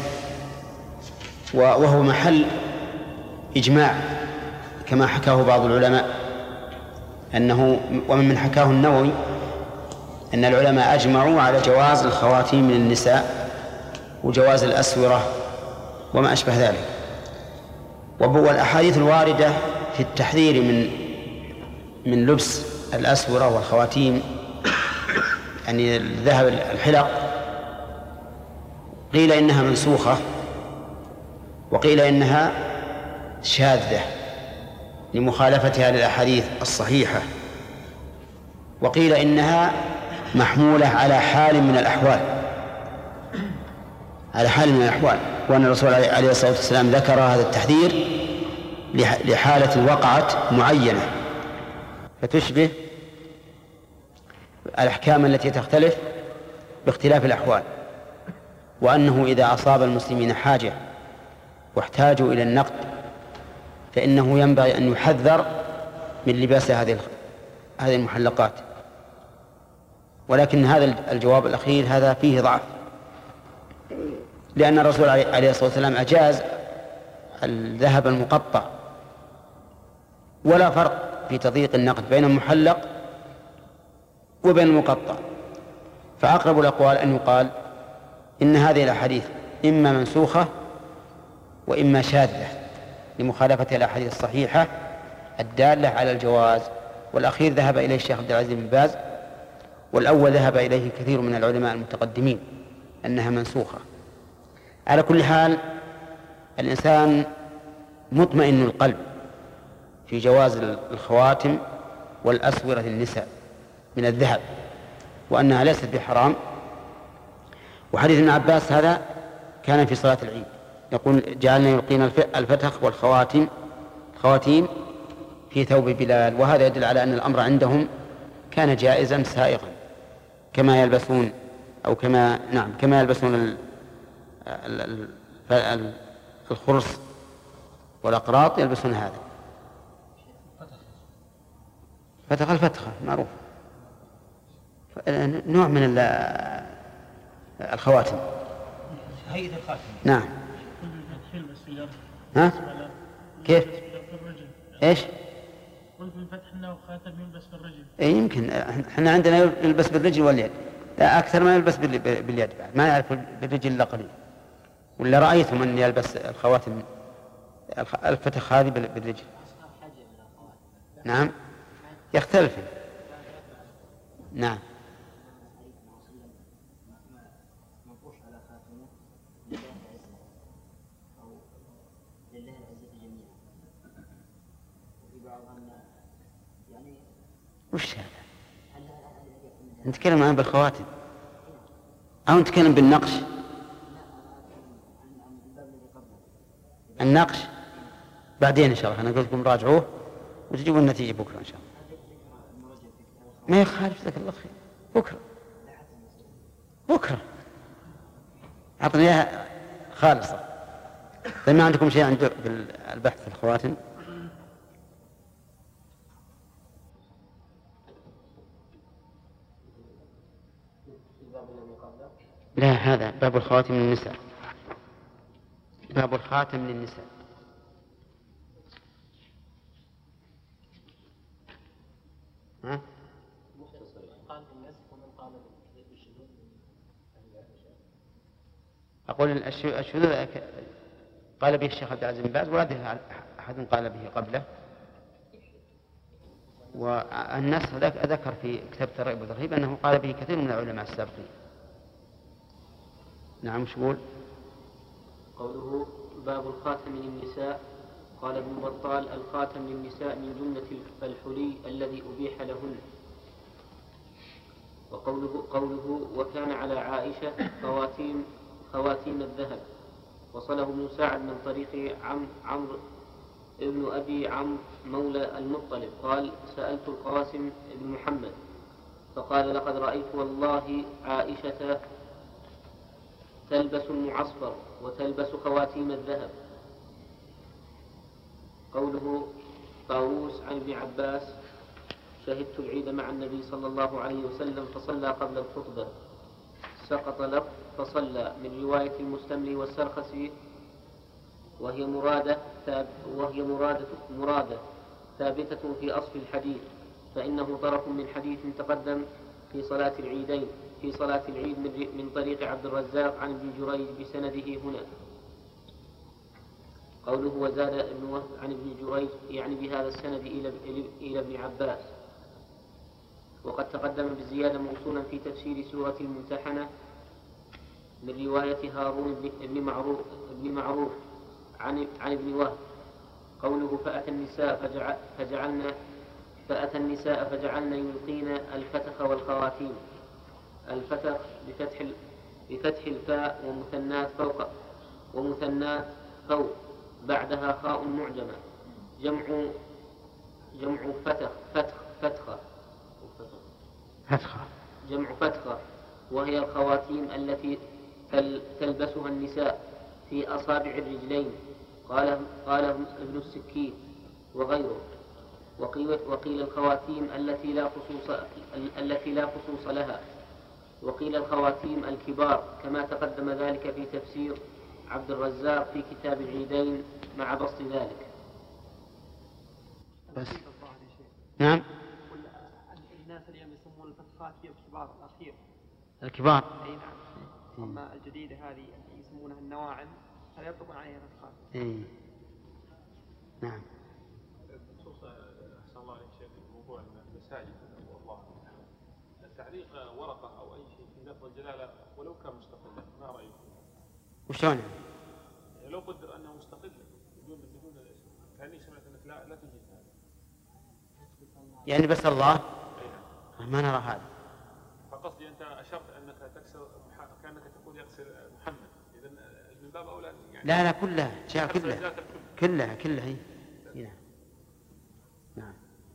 وهو محل إجماع كما حكاه بعض العلماء، أنه ومن حكاه النووي أن العلماء أجمعوا على جواز الخواتيم للنساء وجواز الأسورة وما أشبه ذلك. والأحاديث الواردة في التحذير من من لبس الأسورة والخواتيم، يعني الذهب الحلق، قيل إنها منسوخة وقيل إنها شاذة لمخالفتها للأحاديث الصحيحة، وقيل إنها محمولة على حال من الأحوال على حال من الأحوال وأن الرسول عليه الصلاة والسلام ذكر هذا التحذير لحالة وقعت معينة فتشبه الأحكام التي تختلف باختلاف الأحوال، وأنه إذا أصاب المسلمين حاجة واحتاجوا إلى النقد فإنه ينبغي أن يحذر من لباس هذه هذه المحلقات. ولكن هذا الجواب الأخير هذا فيه ضعف، لأن الرسول عليه الصلاة والسلام أجاز الذهب المقطع، ولا فرق في تضييق النقد بين المحلق وبين المقطع. فأقرب الأقوال أن يقال إن هذه الأحاديث إما منسوخة وإما شاذة لمخالفة الأحاديث الصحيحة الدالة على الجواز، والأخير ذهب إليه الشيخ عبد العزيز بن باز، والأول ذهب إليه كثير من العلماء المتقدمين أنها منسوخة. على كل حال الإنسان مطمئن القلب في جواز الخواتم والأسورة للنساء من الذهب وأنها ليست بحرام. وحديث ابن عباس هذا كان في صلاة العيد، يقول جعلنا يلقين الفتخ والخواتم خواتيم في ثوب بلال، وهذا يدل على أن الأمر عندهم كان جائزا سائغا، كما يلبسون أو كما نعم كما يلبسون ال ال ال الخرص والأقراط يلبسون هذا. فتخ الفتخة معروف، نوع من الخواتم. هيئة الخاتم. نعم. ها؟ كيف؟ ايش؟ قلت بالفتح انه خاتم يلبس بالرجل. اي يمكن، احنا عندنا يلبس بالرجل واليد، لا اكثر ما يلبس باليد بعد، ما يعرف بالرجل الا قليل. ولا رايتهم ان يلبس الخواتم الفتخ هذه بالرجل. نعم يختلف. نعم. وش هذا؟ نتكلم عن بالخواتم أو نتكلم بالنقش؟ النقش بعدين إن شاء الله، أنا قلت لكم راجعوه وتجيبوا النتيجة بكرة إن شاء الله. ما يخالف ذاك الله خير، بكرة بكرة أعطني إياها خالصة. طيب ما عندكم شيء عند البحث في الخواتم؟ لا، هذا باب الخواتم للنساء، باب الخاتم للنساء. ها؟ أقول الشذوذ قال به الشيخ عبد العزيز بن باز، ولا أحد قال به قبله. والنص ذكر في كتاب الترغيب والترهيب أنه قال به كثير من العلماء السابقين. نعم. شو يقول؟ قوله باب الخاتم للنساء. قال ابن بطال: الخاتم للنساء من جملة الحلي الذي أبيح لهن. وقوله قوله وكان على عائشة خواتيم خواتيم الذهب. وصله ابن سعد من طريق عم عمرو ابن أبي عمرو مولى المطلب قال: سألت القاسم بن محمد فقال: لقد رأيت والله عائشة تلبس المعصفر وتلبس خواتيم الذهب. قوله طاووس عن ابن عباس: شهدت العيد مع النبي صلى الله عليه وسلم فصلى قبل الخطبة، سقط لفظ فصلى من رواية المستملي والسرخسي، وهي مرادة وهي مرادة مرادة ثابتة في أصل الحديث، فإنه طرف من حديث تقدم في صلاة العيدين في صلاة العيد من طريق عبد الرزاق عن ابن جريج بسنده هنا. قوله وزاد ابن وهب عن ابن جريج يعني بهذا السند إلى إلى ابن عباس، وقد تقدم بالزيادة موصولا في تفسير سورة الممتحنة من رواية هارون بن معروف ابن معروف عن عن ابن وهب. قوله فأتى النساء فجعل فجعلنا فأتى النساء فجعلنا يلقين الفتخ والخواتيم. الفتخ بفتح بفتح الفاء ومثنات فوق ومثنات فوق بعدها خاء معجمة، جمع جمع فتخ فتخ فتخة فتخة جمع فتخة، وهي الخواتيم التي تلبسها النساء في أصابع الرجلين. قال قال ابن السكين وغيره. وقيل, وقيل الخواتيم التي لا خصوص التي لا خصوص لها، وقيل الخواتيم الكبار كما تقدم ذلك في تفسير عبد الرزاق في كتاب العيدين مع بسط ذلك. بس نعم. الناس اليوم يسمون الفتخات هي الكبار الأخير الكبار. أي نعم. أما الجديدة هذه يسمونها النواعم هذا يطلقون عليها فتخات. إيه نعم. بخصوص أحسن الله عليك شيخ موضوع المساجد والله التعليق ورقة أو أي شيء في لفظ الجلالة ولو كان مستقلا، ما رأيكم؟ وشلون؟ يعني لو قدر أنه مستقل بدون بدون كأني سمعت أنك لا لا تجيز هذا. يعني بس الله ما نرى هذا. فقصدي أنت أشرت أنك تكسر كأنك تقول يكسر محمد، إذا من باب أولى يعني. لا لا كلها شاء كلها كلها كلها هي. نعم نعم.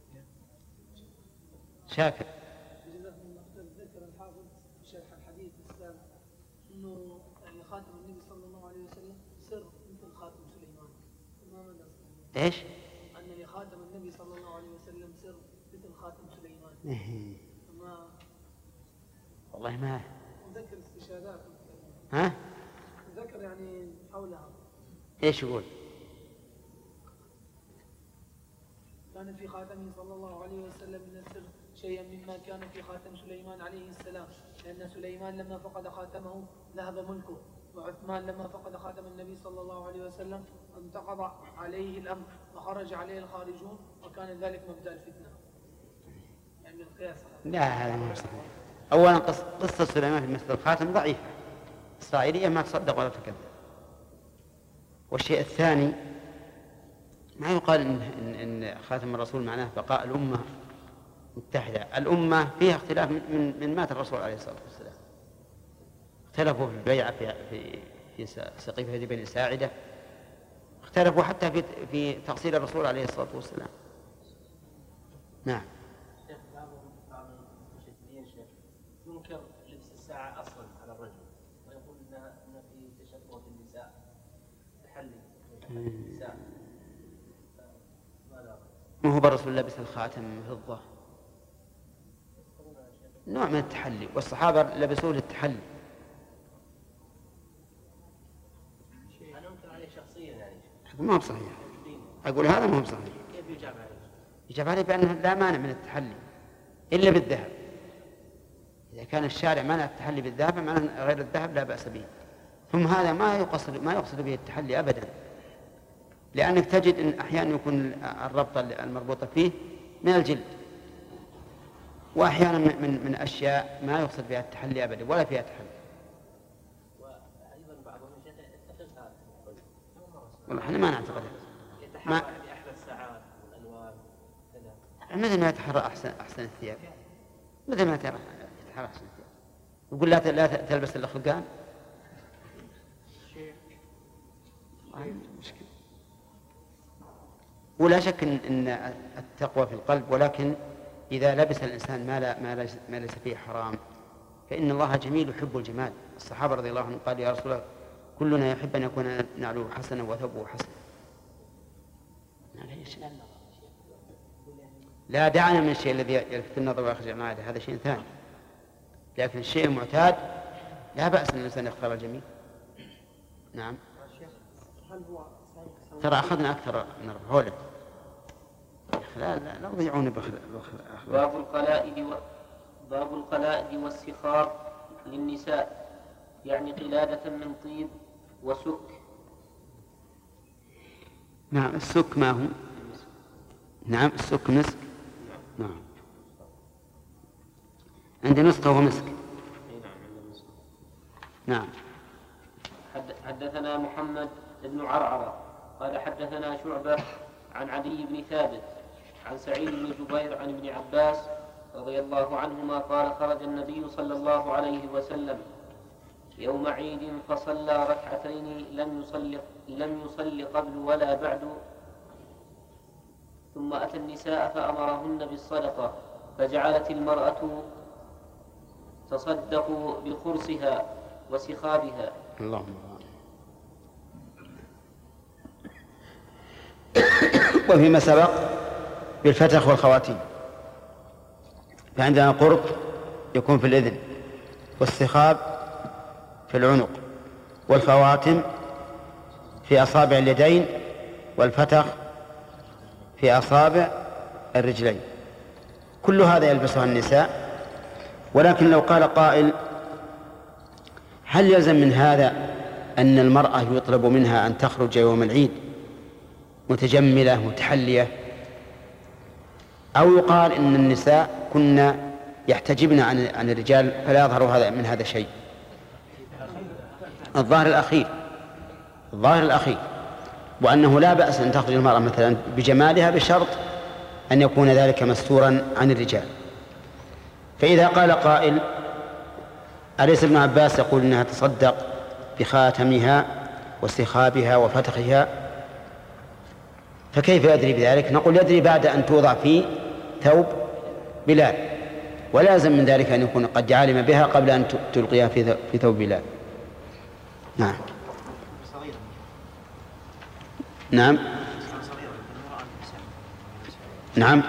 شاكر. ذكر الحافظ في شرح الحديث السابق انه يعني خاتم النبي صلى الله عليه وسلم سر مثل خاتم سليمان. ما مدى ايش؟ ان لخاتم النبي صلى الله عليه وسلم سر مثل خاتم سليمان. إيه. ما والله ما ذكر استشهادات. ها؟ ذكر يعني حولها. ايش يقول؟ كان في خاتمه صلى الله عليه وسلم من السر شيئا مما كان في خاتم سليمان عليه السلام، لأن سليمان لما فقد خاتمه ذهب ملكه، وعثمان لما فقد خاتم النبي صلى الله عليه وسلم انتقض عليه الأمر وخرج عليه الخارجون، وكان ذلك مبدأ الفتنة. يعني القياس. لا هذا مو صحيح. أولا قصة سليمان في مثل الخاتم ضعيفة إسرائيلية ما تصدق ولا تكذب. والشيء الثاني ما يقال إن, إن, إن خاتم الرسول معناه بقاء الأمة متحدة. الأمة فيها اختلاف من, من مات الرسول عليه الصلاة والسلام. اختلفوا في البيعة في, في, في سقيفة بني ساعدة، اختلفوا حتى في, في تقصير الرسول عليه الصلاة والسلام. نعم. شيخ بعض المشاهدين شيخ ينكر لبس الساعة أصلا على الرجل، ويقول إن في تشبه بالنساء تحلي النساء. ما هو بالرسول لبس الخاتم من فضة، نوع من التحلي، والصحابة لبسوه للتحلي. أنا أنكر عليه شخصيا يعني. ما هو صحيح. أقول هذا ما هو صحيح. كيف يجاب عليه؟ يجاب عليه بأنه لا مانع من التحلي إلا بالذهب. إذا كان الشارع مانع التحلي بالذهب معناه غير الذهب لا بأس به. ثم هذا ما يقصد ما يقصد به التحلي أبدا، لأنك تجد أن أحيانا يكون الربطة المربوطة فيه من الجلد، وأحيانا من من أشياء ما يقصد بها التحلي أبدا ولا فيها تحلي. وأيضا بعضهم يتخذ هذا. والله احنا ما نعتقد. يتحرى بأحدث الساعات والألوان كذا. مثل ما يتحرى أحسن أحسن الثياب، مثل ما يتحرى أحسن الثياب. يقول لا لا تلبس إلا خلقان. مشكلة. ولا شك إن التقوى في القلب، ولكن إذا لبس الإنسان ما لا ما ليس فيه حرام فإن الله جميل يحب الجمال. الصحابة رضي الله عنهم قالوا يا رسول الله كلنا يحب أن يكون نعله حسنا وثوبه حسنا. لا دعنا من الشيء الذي يلفت النظر ويخرج عن العادة، هذا شيء ثاني. لكن الشيء المعتاد لا بأس أن الإنسان يختار الجميل. نعم. ترى أخذنا أكثر من أربع. لا لا لا تضيعون بخل. باب القلائد و... باب القلائد والسخار للنساء، يعني قلادة من طيب وسك. نعم. السك ما هو؟ نعم السك مسك. نعم. عند مسك وهو مسك. نعم. حدثنا محمد بن عرعرة قال حدثنا شعبة عن علي بن ثابت عن سعيد بن جبير عن ابن عباس رضي الله عنهما قال خرج النبي صلى الله عليه وسلم يوم عيد فصلى ركعتين لم يصلي لم يصلي قبل ولا بعد، ثم أتى النساء فأمرهن بالصدقة، فجعلت المرأة تصدق بخرصها وسخابها. اللهم. وفيما سبق بالفتح والخواتيم، فعندنا قرب يكون في الإذن، والسخاب في العنق، والخواتم في أصابع اليدين، والفتح في أصابع الرجلين. كل هذا يلبسها النساء. ولكن لو قال قائل هل يلزم من هذا أن المرأة يطلب منها أن تخرج يوم العيد متجملة متحلية، أو يقال إن النساء كنا يحتجبن عن عن الرجال فلا يظهر هذا من هذا شيء؟ الظاهر الأخير الظاهر الأخير وأنه لا بأس أن تخرج المرأة مثلا بجمالها بشرط أن يكون ذلك مستورا عن الرجال. فإذا قال قائل أليس ابن عباس يقول إنها تصدق بخاتمها واستخابها وفتحها، فكيف يدري بذلك؟ نقول يدري بعد أن توضع في ثوب بلال، ولازم من ذلك أن يكون قد علم بها قبل أن تلقيها في ثوب بلال. نعم. نعم. نعم.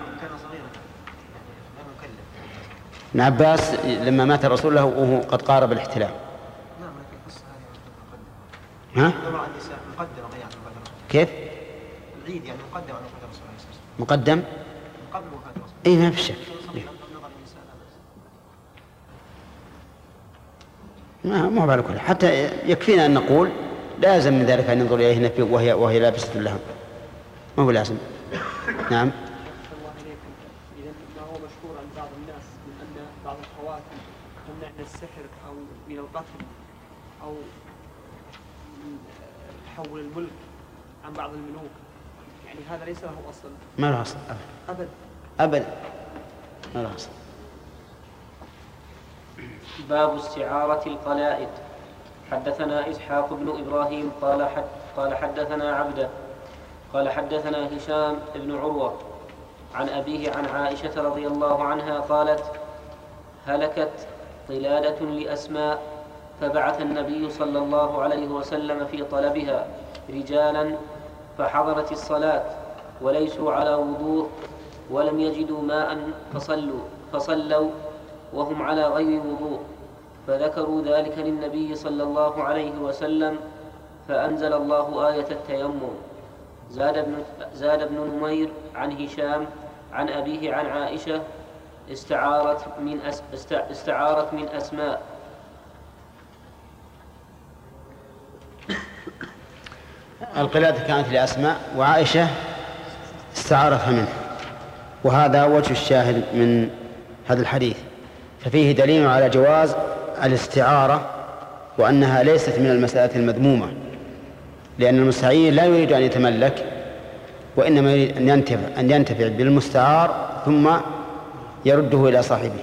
ابن عباس لما مات الرسول له وهو قد قارب الاحتلام. ها؟ كيف؟ العيد يعني مقدم على وفاة الرسول عليه الصلاة والسلام. مقدم؟ قبل وفاة الرسول. إيه ما في شك. ما ما على كل، حتى يكفينا أن نقول لازم من ذلك أن ننظر إليهن وهي وهي لابسة لهم، ما هو لازم. نعم. الله إليكم. إذا ما هو مشهور عند بعض الناس من أن بعض الخواتم تمنع من السحر أو من القتل أو تحول الملك عن بعض الملوك، يعني هذا ليس له أصل. ما له أصل أبد أبد ما له أصل. باب استعارة القلائد. حدثنا إسحاق بن إبراهيم قال حد قال حدثنا عبده قال حدثنا هشام بن عروة عن أبيه عن عائشة رضي الله عنها قالت هلكت قلادة لأسماء فبعث النبي صلى الله عليه وسلم في طلبها رجالا فحضرت الصلاة وليسوا على وضوء ولم يجدوا ماء فصلوا فصلوا وهم على غير وضوء، فذكروا ذلك للنبي صلى الله عليه وسلم فأنزل الله آية التيمم. زاد ابن, زاد ابن نمير عن هشام عن أبيه عن عائشة استعارت من, أس استعارت من أسماء. القلادة كانت لأسماء وعائشة استعارتها منه، وهذا وجه الشاهد من هذا الحديث، ففيه دليل على جواز الاستعارة وأنها ليست من المسألة المذمومة، لأن المستعير لا يريد أن يتملك وإنما يريد أن ينتفع, أن ينتفع بالمستعار ثم يرده إلى صاحبه.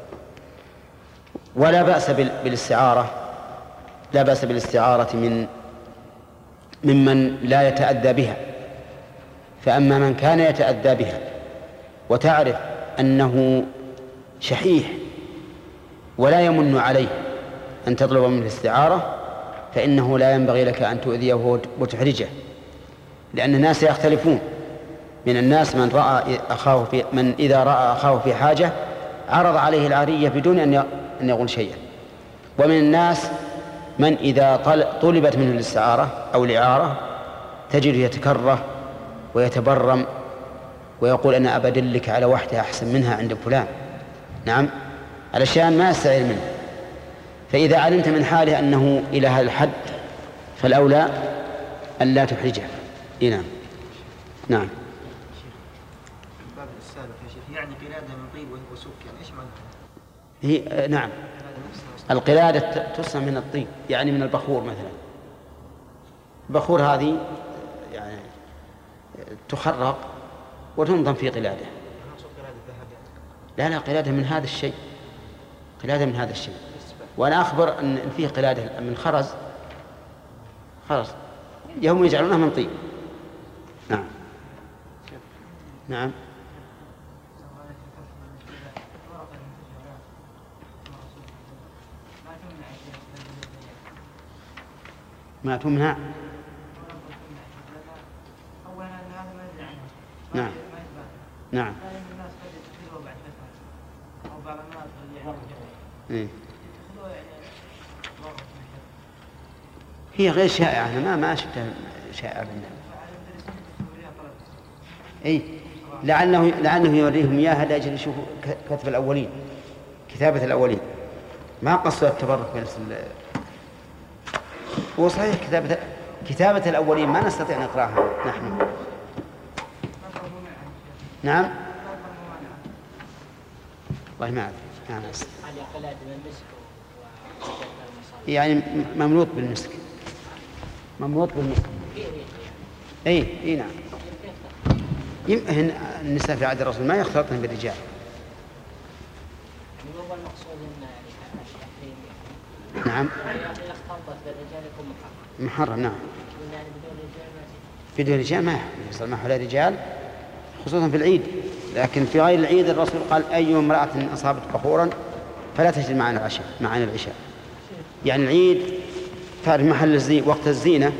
ولا بأس بالاستعارة لا بأس بالاستعارة من ممن لا يتأذى بها، فأما من كان يتأذى بها وتعرف أنه شحيح ولا يمن عليه أن تطلب منه الاستعارة فإنه لا ينبغي لك أن تؤذيه وتحرجه، لأن الناس يختلفون، من الناس من رأى أخاه في من إذا رأى أخاه في حاجة عرض عليه العارية بدون أن أن يقول شيئا. ومن الناس من إذا طلبت منه الاستعارة أو الإعارة تجد يتكره ويتبرم ويقول أنا أبدلك على واحدة أحسن منها عند فلان، نعم، علشان ما يستعير منه. فإذا علمت من حاله أنه إلى هذا الحد فالأولى أن لا تحرجه. نعم نعم. الباب السابق يا شيخ يعني قلادة من طيب وسك، يعني ايش معناها؟ هي نعم، القلادة تصنع من الطيب، يعني من البخور مثلا. البخور هذه يعني تخرق وتنظم في قلادة. لا لا، قلادة من هذا الشيء، قلادة من هذا الشيء. وأنا أخبر أن فيه قلادة من خرز، خرز يوم يجعلونها من طيب. نعم نعم. ما تمنع. نعم نعم. إيه؟ هي غير شائعة، أنا ما ما شفتها شائعة بالله. أي لعله لعله يوريهم إياها لأجل يشوفوا كتب الأولين، كتابة الأولين، ما قصوا التبرك بنفس ال... هو صحيح كتابة كتابة الأولين ما نستطيع نقرأها نحن. نعم والله ما أعرف. نعم. يعني مملوط بالمسك، مملوط بالمسك. اي اي نعم. يمكن النساء في عهد الرسول ما يختلطن بالرجال. نعم محرم. نعم بدون رجال ما يحصل معه لا رجال، خصوصا في العيد. لكن في غير العيد الرسول قال أي امرأة أصابت بخورا فلا تجد معنا العشاء معنا العشاء. يعني العيد تعرف محل الزي وقت الزينة.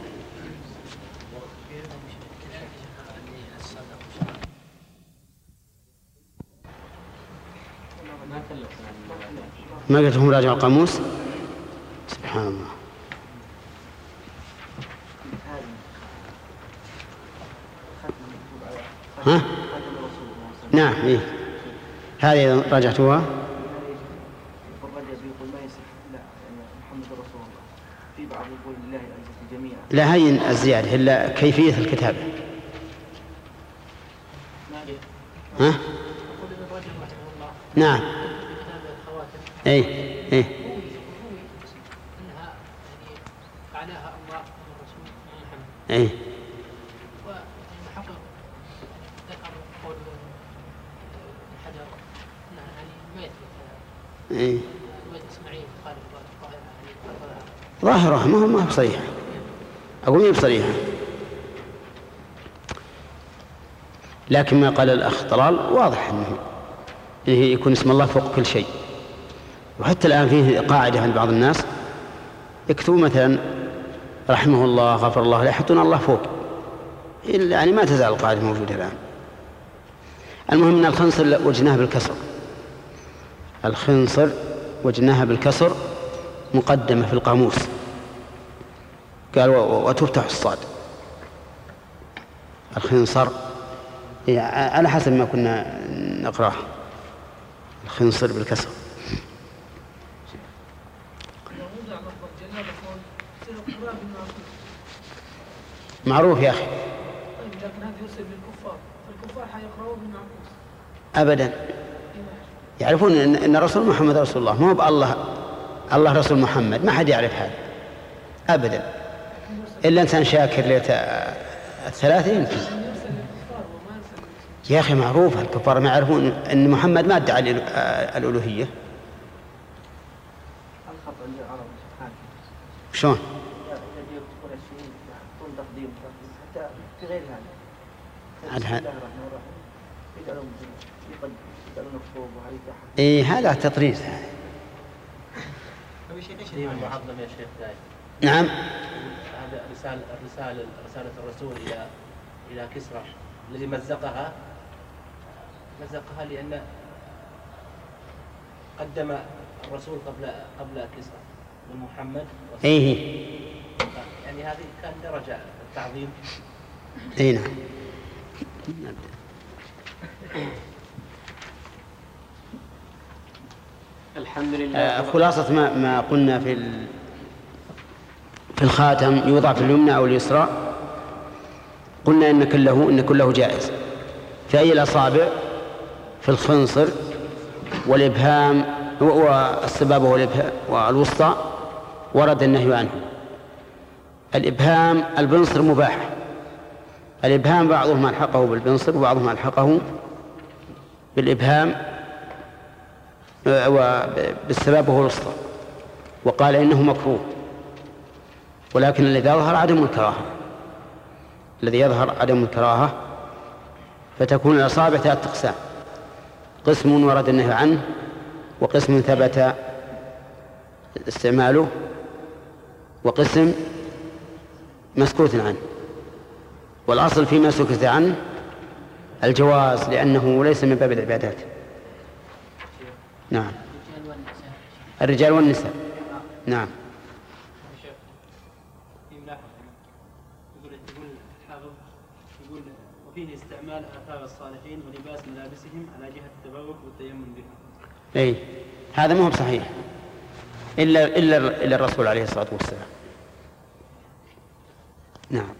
ما قلت لهم راجعوا القاموس؟ سبحان الله. ها؟ نعم إيه. هذه راجعتوها؟ لا هي الزيادة إلا كيفية الكتابة. ها؟ نعم. إيه إيه. إيه. إيه. ظاهرها ما هو ما هو بصريحة، أقول ما هو بصريحة. لكن ما قال الأخ طلال واضح أنه يكون اسم الله فوق كل شيء. وحتى الآن فيه قاعدة عند بعض الناس يكتبوا مثلا رحمه الله غفر الله لا يحطون الله فوق، يعني ما تزال القاعدة موجودة الآن. المهم أن الخنصر وجناها بالكسر، الخنصر وجناها بالكسر مقدمة في القاموس. قال وتفتح الصاد الخنصر على حسب ما كنا نقرأه، الخنصر بالكسر. معروف يا أخي. لكن هذا يوصل للكفار، فالكفار حيقرأوا بالمعكوس أبدا. يعرفون أن رسول محمد رسول الله، ما هو بالله الله رسول محمد، ما حد يعرف هذا أبدا إلا إنسان شاكر ليت الثلاثة يمكن. يا أخي معروف الكفار ما يعرفون أن محمد ما ادعى الألوهية. شلون؟ في غير هذا إيه هذا تطريز. نعم. هذا رسالة رسالة رسالة الرسول إلى إلى كسرى الذي مزقها مزقها لأن قدم الرسول قبل قبل كسرى من محمد. إيه يعني هذه كان درجة التعظيم. إيه نعم. الحمد لله. آه خلاصة ما ما قلنا في ال... في الخاتم يوضع في اليمنى أو اليسرى، قلنا إن كله إن كله جائز. في أي الأصابع؟ في الخنصر والإبهام والسبابة والإبهام والوسطى ورد النهي عنه. الإبهام البنصر مباح، الإبهام بعضهم ألحقه بالبنصر وبعضهم ألحقه بالإبهام وبالسبابة والوسطى، وقال إنه مكروه، ولكن الذي يظهر عدم الكراهة، الذي يظهر عدم الكراهة، فتكون الأصابع ثلاثة أقسام: قسم ورد النهي عنه، وقسم ثبت استعماله، وقسم مسكوت عنه. والأصل فيما سكت عنه الجواز، لأنه ليس من باب العبادات. نعم. الرجال والنساء. نعم. يقول وفيه استعمال آثار الصالحين ولباس ملابسهم على جهة التبرك والتيمم بهم. أي هذا ما هو صحيح إلا إلا إلا الرسول عليه الصلاة والسلام. نعم.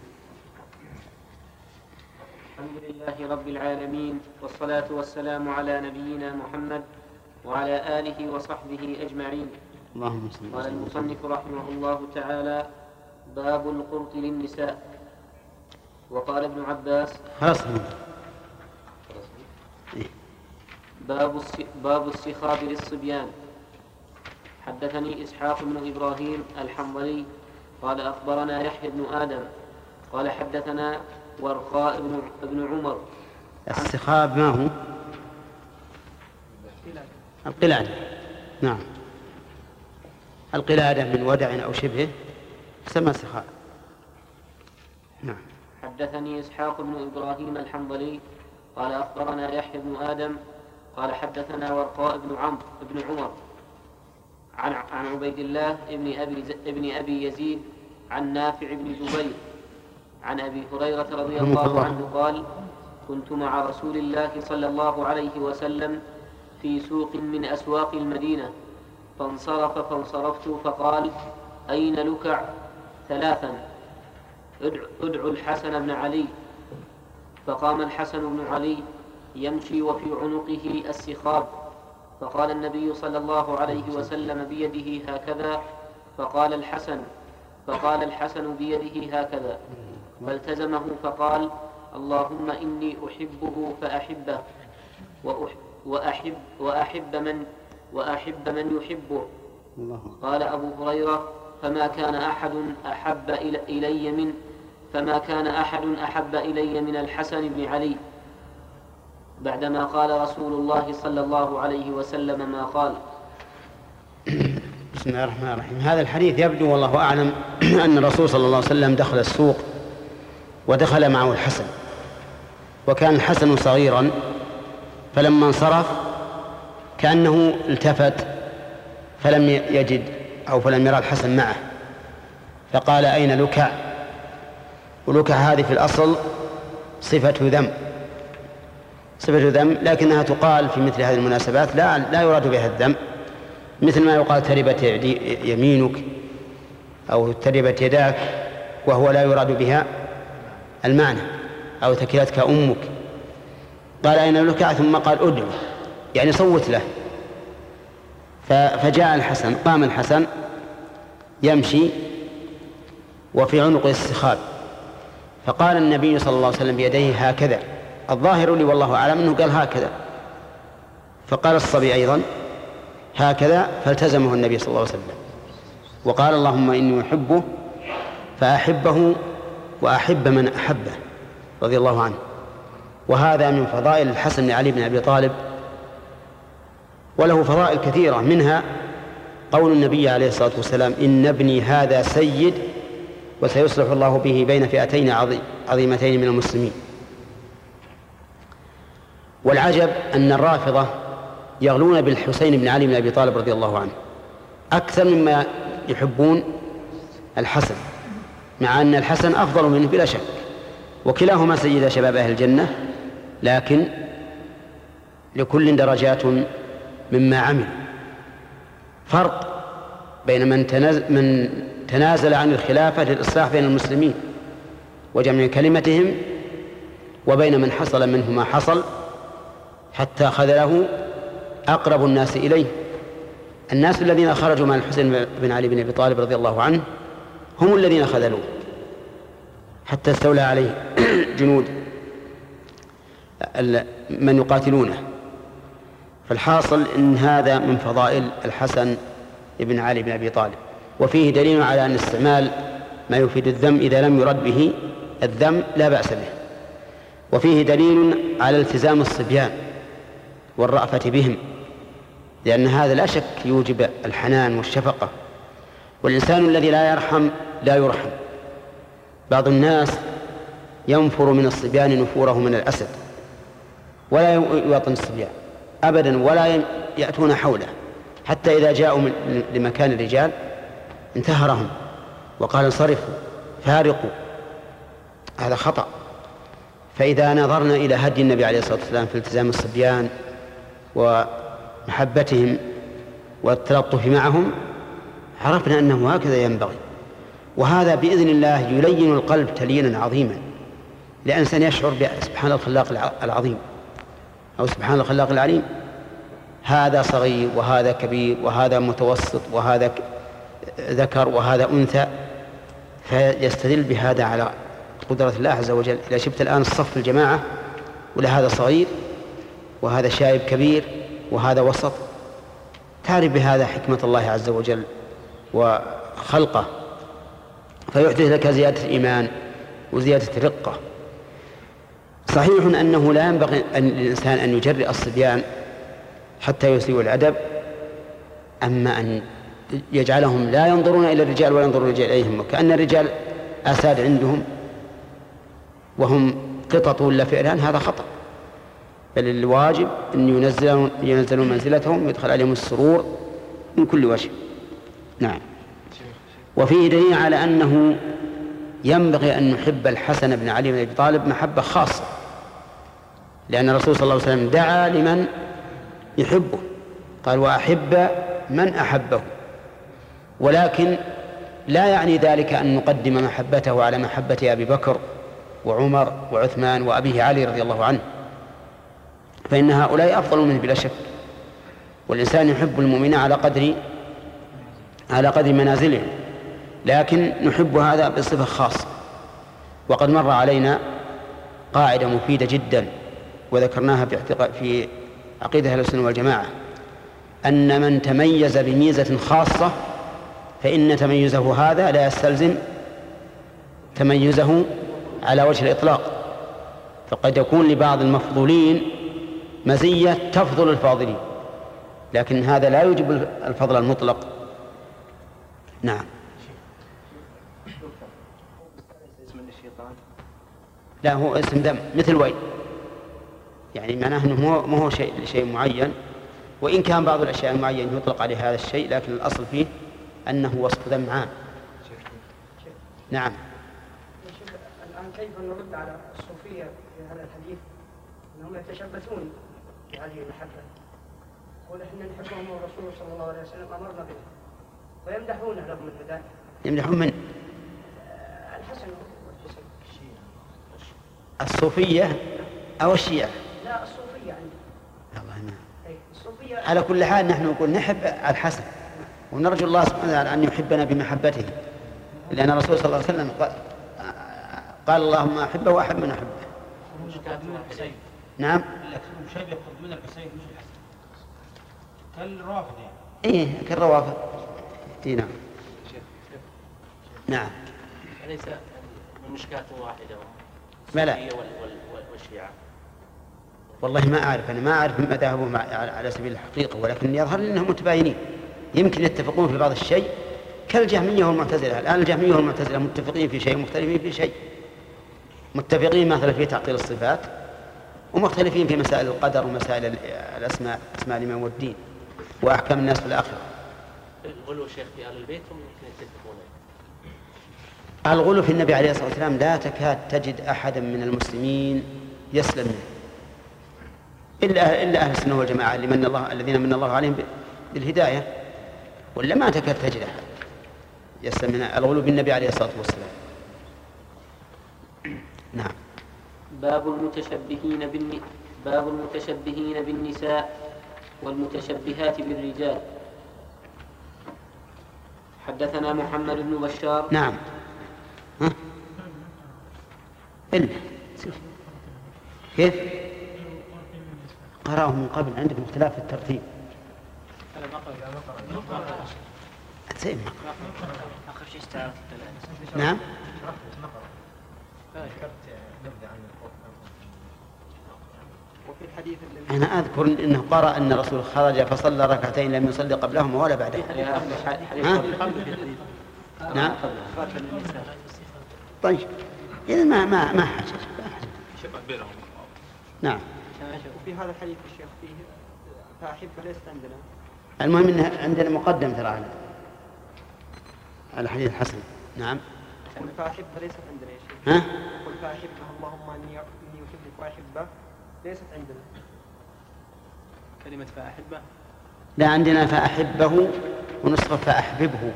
الحمد لله رب العالمين، والصلاة والسلام على نبينا محمد وعلى آله وصحبه أجمعين. اللهم صل وسلم. قال المصنف رحمه الله تعالى: باب القرط للنساء. وقال ابن عباس: خلاص. باب باب السخاب للصبيان. حدثني إسحاق بن إبراهيم الحنظلي قال أخبرنا يحيى بن آدم قال حدثنا ورقاء بن ابن عمر. السخاب ما هو؟ القلادة. نعم، القلادة من ودع أو شبهه تسمى سخاب. نعم. حدثني إسحاق بن إبراهيم الحنظلي قال أخبرنا يحيى بن آدم قال حدثنا ورقاء بن عمرو بن عمر عن عن عبيد الله ابن أبي ابن أبي يزيد عن نافع بن جبير عن أبي هريرة رضي الله عنه قال: كنت مع رسول الله صلى الله عليه وسلم في سوق من أسواق المدينة، فانصرف فانصرفت فقال: أين لكع؟ ثلاثا: ادعوا الحسن بن علي. فقام الحسن بن علي يمشي وفي عنقه السخاب، فقال النبي صلى الله عليه وسلم بيده هكذا، فقال الحسن فقال الحسن بيده هكذا، فالتزمه فقال: اللهم إني أحبه فأحبه وأحب, وأحب, من, وأحب من يحبه. قال أبو هريرة: فما كان أحد أحب إلي من فما كان أحد أحب إلي من الحسن بن علي بعدما قال رسول الله صلى الله عليه وسلم ما قال. بسم الله الرحمن الرحيم. هذا الحديث يبدو والله أعلم أن الرسول صلى الله عليه وسلم دخل السوق ودخل معه الحسن، وكان الحسن صغيرا، فلما انصرف كأنه التفت فلم يجد أو فلم يرى الحسن معه، فقال: أين لكع؟ ولكع هذه في الأصل صفة ذم صفة ذم لكنها تقال في مثل هذه المناسبات لا لا يراد بها الذم، مثل ما يقال تربت يمينك أو تربت يداك، وهو لا يراد بها المعنى، أو ثكلتك أمك. قال: أين لكع؟ ثم قال: أدعو، يعني صوت له. فجاء الحسن، قام الحسن يمشي وفي عنقه السخاب، فقال النبي صلى الله عليه وسلم بيديه هكذا، الظاهر لي والله أعلم أنه قال هكذا، فقال الصبي أيضا هكذا، فالتزمه النبي صلى الله عليه وسلم وقال: اللهم إني أحبه فأحبه وأحب من أحبه رضي الله عنه. وهذا من فضائل الحسن بن علي بن أبي طالب، وله فضائل كثيرة، منها قول النبي عليه الصلاة والسلام: إن ابني هذا سيد وسيصلح الله به بين فئتين عظيمتين من المسلمين. والعجب أن الرافضة يغلون بالحسين بن علي بن أبي طالب رضي الله عنه أكثر مما يحبون الحسن، مع أن الحسن أفضل منه بلا شك، وكلاهما سيد شباب أهل الجنة، لكن لكل درجات مما عمل. فرق بين من تنازل, من تنازل عن الخلافة للإصلاح بين المسلمين وجمع كلمتهم، وبين من حصل منه ما حصل حتى خذله أقرب الناس إليه. الناس الذين خرجوا مع الحسين بن علي بن أبي طالب رضي الله عنه هم الذين خذلوه حتى استولى عليه جنود من يقاتلونه. فالحاصل إن هذا من فضائل الحسن بن علي بن أبي طالب، وفيه دليل على أن استعمال ما يفيد الذم إذا لم يرد به الذم لا بأس به، وفيه دليل على التزام الصبيان والرأفة بهم، لأن هذا لا شك يوجب الحنان والشفقة، والإنسان الذي لا يرحم لا يرحم. بعض الناس ينفر من الصبيان نفوره من الأسد، ولا يوطن الصبيان أبدا، ولا يأتون حوله، حتى إذا جاءوا من لمكان الرجال انتهرهم وقال انصرفوا فارقوا. هذا خطأ. فإذا نظرنا إلى هدي النبي عليه الصلاة والسلام في التزام الصبيان ومحبتهم والتلطف معهم عرفنا أنه هكذا ينبغي، وهذا بإذن الله يلين القلب تلينا عظيما، لأنسان يشعر سبحان الخلاق العظيم أو سبحان الخلاق العليم، هذا صغير وهذا كبير وهذا متوسط وهذا ذكر وهذا أنثى، فيستدل بهذا على قدرة الله عز وجل. إذا شفت الآن الصف الجماعة ولا هذا صغير وهذا شايب كبير وهذا وسط، تعرف بهذا حكمة الله عز وجل وخلقه، فيحدث لك زيادة الإيمان وزيادة الرقة. صحيح أنه لا ينبغي للإنسان أن يجرئ الصبيان حتى يسيئوا الأدب، أما أن يجعلهم لا ينظرون إلى الرجال ولا ينظرون إليهم، وكأن الرجال أساد عندهم وهم قطط ولا فئران، هذا خطأ. بل الواجب أن ينزلون, ينزلون منزلتهم ويدخل عليهم السرور من كل وجه. نعم. وفيه دليل على أنه ينبغي أن نحب الحسن بن علي بن أبي طالب محبة خاصة، لأن الرسول صلى الله عليه وسلم دعا لمن يحبه، قال وأحب من أحبه، ولكن لا يعني ذلك أن نقدم محبته على محبة أبي بكر وعمر وعثمان وأبيه علي رضي الله عنه، فإن هؤلاء أفضل منه بلا شك، والإنسان يحب المؤمن على قدر على قدر منازلهم، لكن نحب هذا بصفة خاصة. وقد مر علينا قاعدة مفيدة جدا وذكرناها في عقيدة أهل السنة والجماعة، أن من تميز بميزة خاصة فإن تميزه هذا لا يستلزم تميزه على وجه الإطلاق، فقد يكون لبعض المفضولين مزية تفضل الفاضلين، لكن هذا لا يوجب الفضل المطلق. نعم. لا هو اسم ذم مثل ويل، يعني معناه أنه مو هو شيء شيء معين، وإن كان بعض الأشياء المعينة يطلق عليه هذا الشيء، لكن الأصل فيه أنه وصف ذم عام. نعم. الآن كيف نرد على الصوفية في هذا الحديث أنهم يتشبثون بهذه المحبة، يقول إحنا نحبهم والرسول صلى الله عليه وسلم أمرنا به، ويمدحون لهم الهداية. يمدحون من؟ الحسن والحسين. الصوفية أو الشيعة؟ لا الصوفية عندي. الله نعم. الصوفية. على كل حال نحن نقول نحب الحسن ونرجو الله سبحانه وتعالى أن يحبنا بمحبته، لأن الرسول صلى الله عليه وسلم قال, قال اللهم أحبه وأحب من أحبه. نعم. شيء يأخذ من الحسين مش الحسن كالروافض يعني. إيه كالروافض. إيه نعم. نعم. أليس المشكاة واحدة ما لا. والشيعة؟ والله ما أعرف، أنا ما أعرف مذاهبهم على سبيل الحقيقة، ولكن يظهر لي أنهم متباينين، يمكن يتفقون في بعض الشيء كالجهمية والمعتزلة. الآن الجهمية والمعتزلة متفقين في شيء مختلفين في شيء، متفقين مثلا في تعطيل الصفات ومختلفين في مسائل القدر ومسائل الأسماء، أسماء الإمام والدين وأحكام الناس في الآخرة. الغلو شيخ في أهل البيت هم يتفقون. الغلو في النبي عليه الصلاة والسلام لا تكاد تجد أحدا من المسلمين يسلم منه إلا إلا أهل السنة والجماعة اللي من الله الذين من الله عليهم بالهداية، ولا ما تكاد تجد أحد يسلم من الغلو بالنبي عليه الصلاة والسلام. نعم. باب المتشبهين بالن... باب المتشبهين بالنساء والمتشبهات بالرجال. حدثنا محمد بن بشار. نعم. ها؟ إلا كيف قرأه من قبل؟ عندكم اختلاف في الترتيب. آخر شيء استعرضت. نعم. وفي الحديث أنا أذكر أنه قرأ أن الرسول خرج فصلى ركعتين لم يصلي قبلهما ولا بعدها. نعم. طيب إذا ما ما ما حاجة. نعم. وفي هذا الحديث الشيخ فيه فأحب ليست عندنا. المهم أن عندنا مقدم ترى على على حديث الحسن. نعم. فأحب ليست عندنا يا شيخ. ها؟ قل فأحبه اللهم إني إني أحبك وأحبه ليست عندنا. كلمة فأحبه. لا عندنا فأحبه ونسخة فأحببه.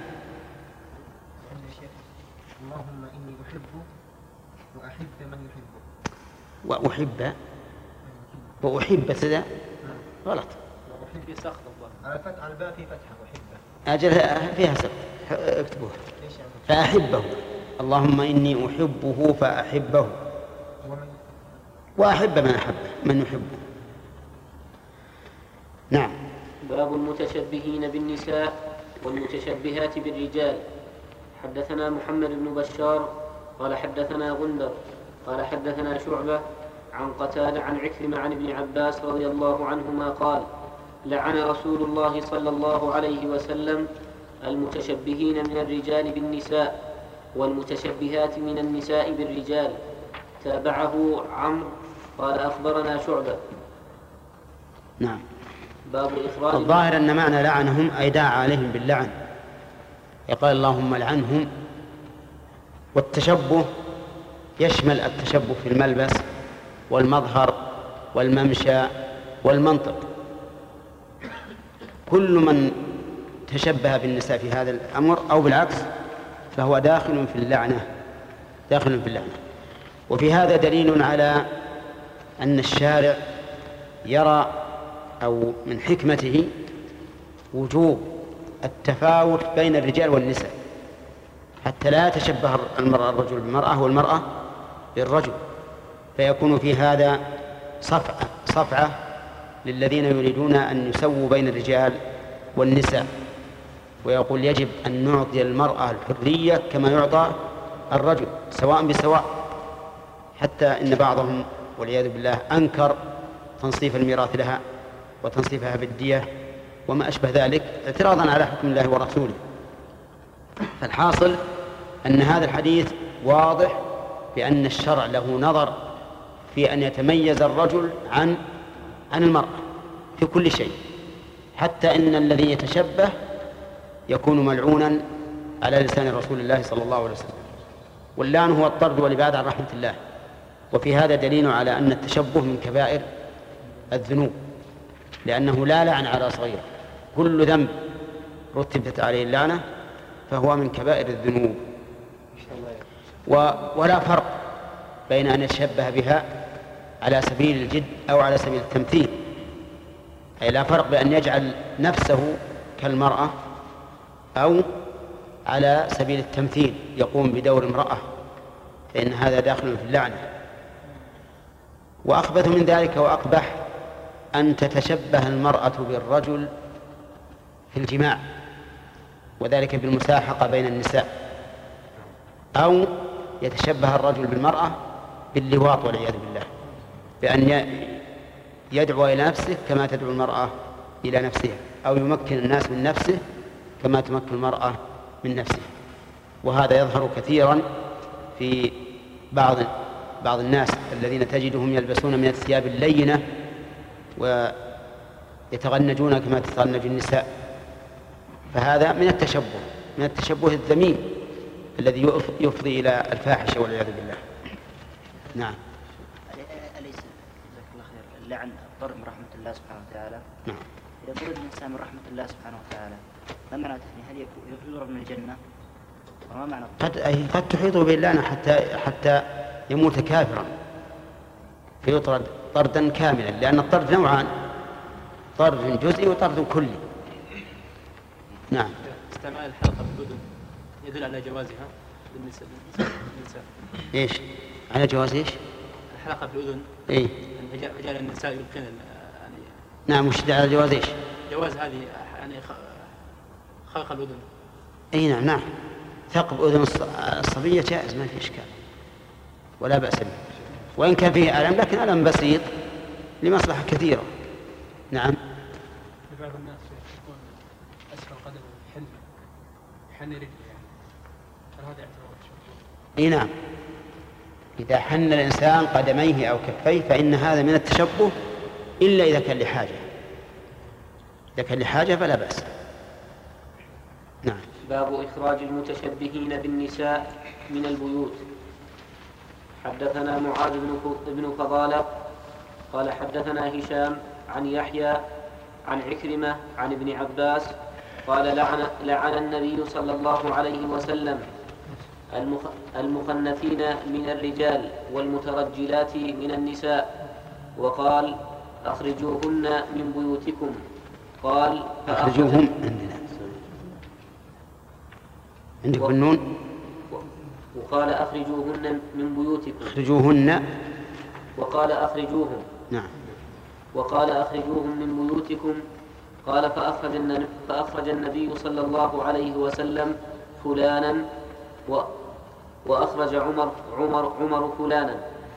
اللهم إني أحبه وأحب من يحبه. وأحب وأحب سدا غلط. وأحب سخط الله. على فتح على الباء في فتحة وأحبه. أجل فيها سقط اكتبوها. فأحبه اللهم إني أحبه فأحبه وأحب من أحبه من يحبه. نعم. باب المتشبهين بالنساء والمتشبهات بالرجال. حدثنا محمد بن بشار قال حدثنا غندر قال حدثنا شعبة عن قتادة عن عكرمة عن ابن عباس رضي الله عنهما قال لعن رسول الله صلى الله عليه وسلم المتشبهين من الرجال بالنساء والمتشبهات من النساء بالرجال. تابعه عمرو قال أخبرنا شعبة. نعم. باب إخراج الظاهر أن معنى لعنهم أي دعا عليهم باللعن، يقال اللهم لعنهم. والتشبه يشمل التشبه في الملبس والمظهر والممشى والمنطق. كل من تشبه بالنساء في هذا الأمر أو بالعكس فهو داخل في اللعنة داخل في اللعنة. وفي هذا دليل على أن الشارع يرى أو من حكمته وجوب التفاوت بين الرجال والنساء حتى لا يتشبه المرأة الرجل بالمرأة والمرأة بالرجل، فيكون في هذا صفعة صفعة للذين يريدون أن يسووا بين الرجال والنساء، ويقول يجب أن نعطي المرأة الحرية كما يعطى الرجل سواء بسواء. حتى إن بعضهم والعياذ بالله أنكر تنصيف الميراث لها وتنصيفها بالدية وما أشبه ذلك اعتراضا على حكم الله ورسوله. فالحاصل أن هذا الحديث واضح بأن الشرع له نظر في أن يتميز الرجل عن عن المرأة في كل شيء، حتى إن الذي يتشبه يكون ملعونا على لسان رسول الله صلى الله عليه وسلم، واللعن هو الطرد والإبعاد عن رحمة الله. وفي هذا دليل على أن التشبه من كبائر الذنوب، لأنه لا لعن على صغير، كل ذنب رتبت عليه اللعنة فهو من كبائر الذنوب. ولا فرق بين أن يتشبه بها على سبيل الجد أو على سبيل التمثيل، أي لا فرق بأن يجعل نفسه كالمرأة أو على سبيل التمثيل يقوم بدور امرأة، فإن هذا داخل في اللعنة. وأخبث من ذلك وأقبح أن تتشبه المرأة بالرجل في الجماع، وذلك بالمساحقة بين النساء، أو يتشبه الرجل بالمرأة باللواط والعياذ بالله، بأن يدعو إلى نفسه كما تدعو المرأة إلى نفسها، أو يمكن الناس من نفسه كما تمكن المرأة من نفسها. وهذا يظهر كثيرا في بعض بعض الناس الذين تجدهم يلبسون من الثياب اللينة ويتغنجون كما تتغنج النساء، فهذا من التشبه من التشبه الذميم الذي يفضي إلى الفاحشة والعياذ بالله. نعم. أليس جزاك الله خير اللعن الطرد من رحمة الله سبحانه وتعالى؟ نعم. إذا طرد الإنسان من رحمة الله سبحانه وتعالى ما معنى هل يضرب من الجنة؟ وما معنى قد أي قد تحيط به اللعنة حتى حتى يموت كافرا فيطرد طردا كاملا، لأن الطرد نوعان، طرد جزئي وطرد كلي. نعم. استعمال الحلقة في الأذن يدل على جوازها للنساء. ايش؟ على جواز ايش؟ الحلقة في الأذن. اي. رجال النساء يلقين يعني. نعم، وش على جواز ايش؟ جواز هذه يعني خلق الأذن. اي نعم نعم. ثقب أذن الصبية جائز، ما في إشكال ولا بأس به، وإن كان فيه ألم لكن ألم بسيط لمصلحة كثيرة. نعم. بعض الناس يكون أسفل قدمه حن حن رجله يعني، هل هذا يعتبر تشبه؟ اي نعم، إذا حن الإنسان قدميه أو كفيه فإن هذا من التشبه، إلا إذا كان لحاجة، إذا كان لحاجة فلا بأس. نعم. باب إخراج المتشبهين بالنساء من البيوت. حدثنا معاذ بن فضالة قال حدثنا هشام عن يحيى عن عكرمة عن ابن عباس قال لعن, لعن النبي صلى الله عليه وسلم المخنثين من الرجال والمترجلات من النساء، وقال أخرجوهن من بيوتكم. قال أخرجوهم عندنا عندك بالنون، وقال أخرجوهن من بيوتكم. أخرجوهن. وقال أخرجوهم. نعم. وقال أخرجوهم من بيوتكم. قال فأخرج, فأخرج النبي صلى الله عليه وسلم فلانا و وأخرج عمر عمر عمر فلانا.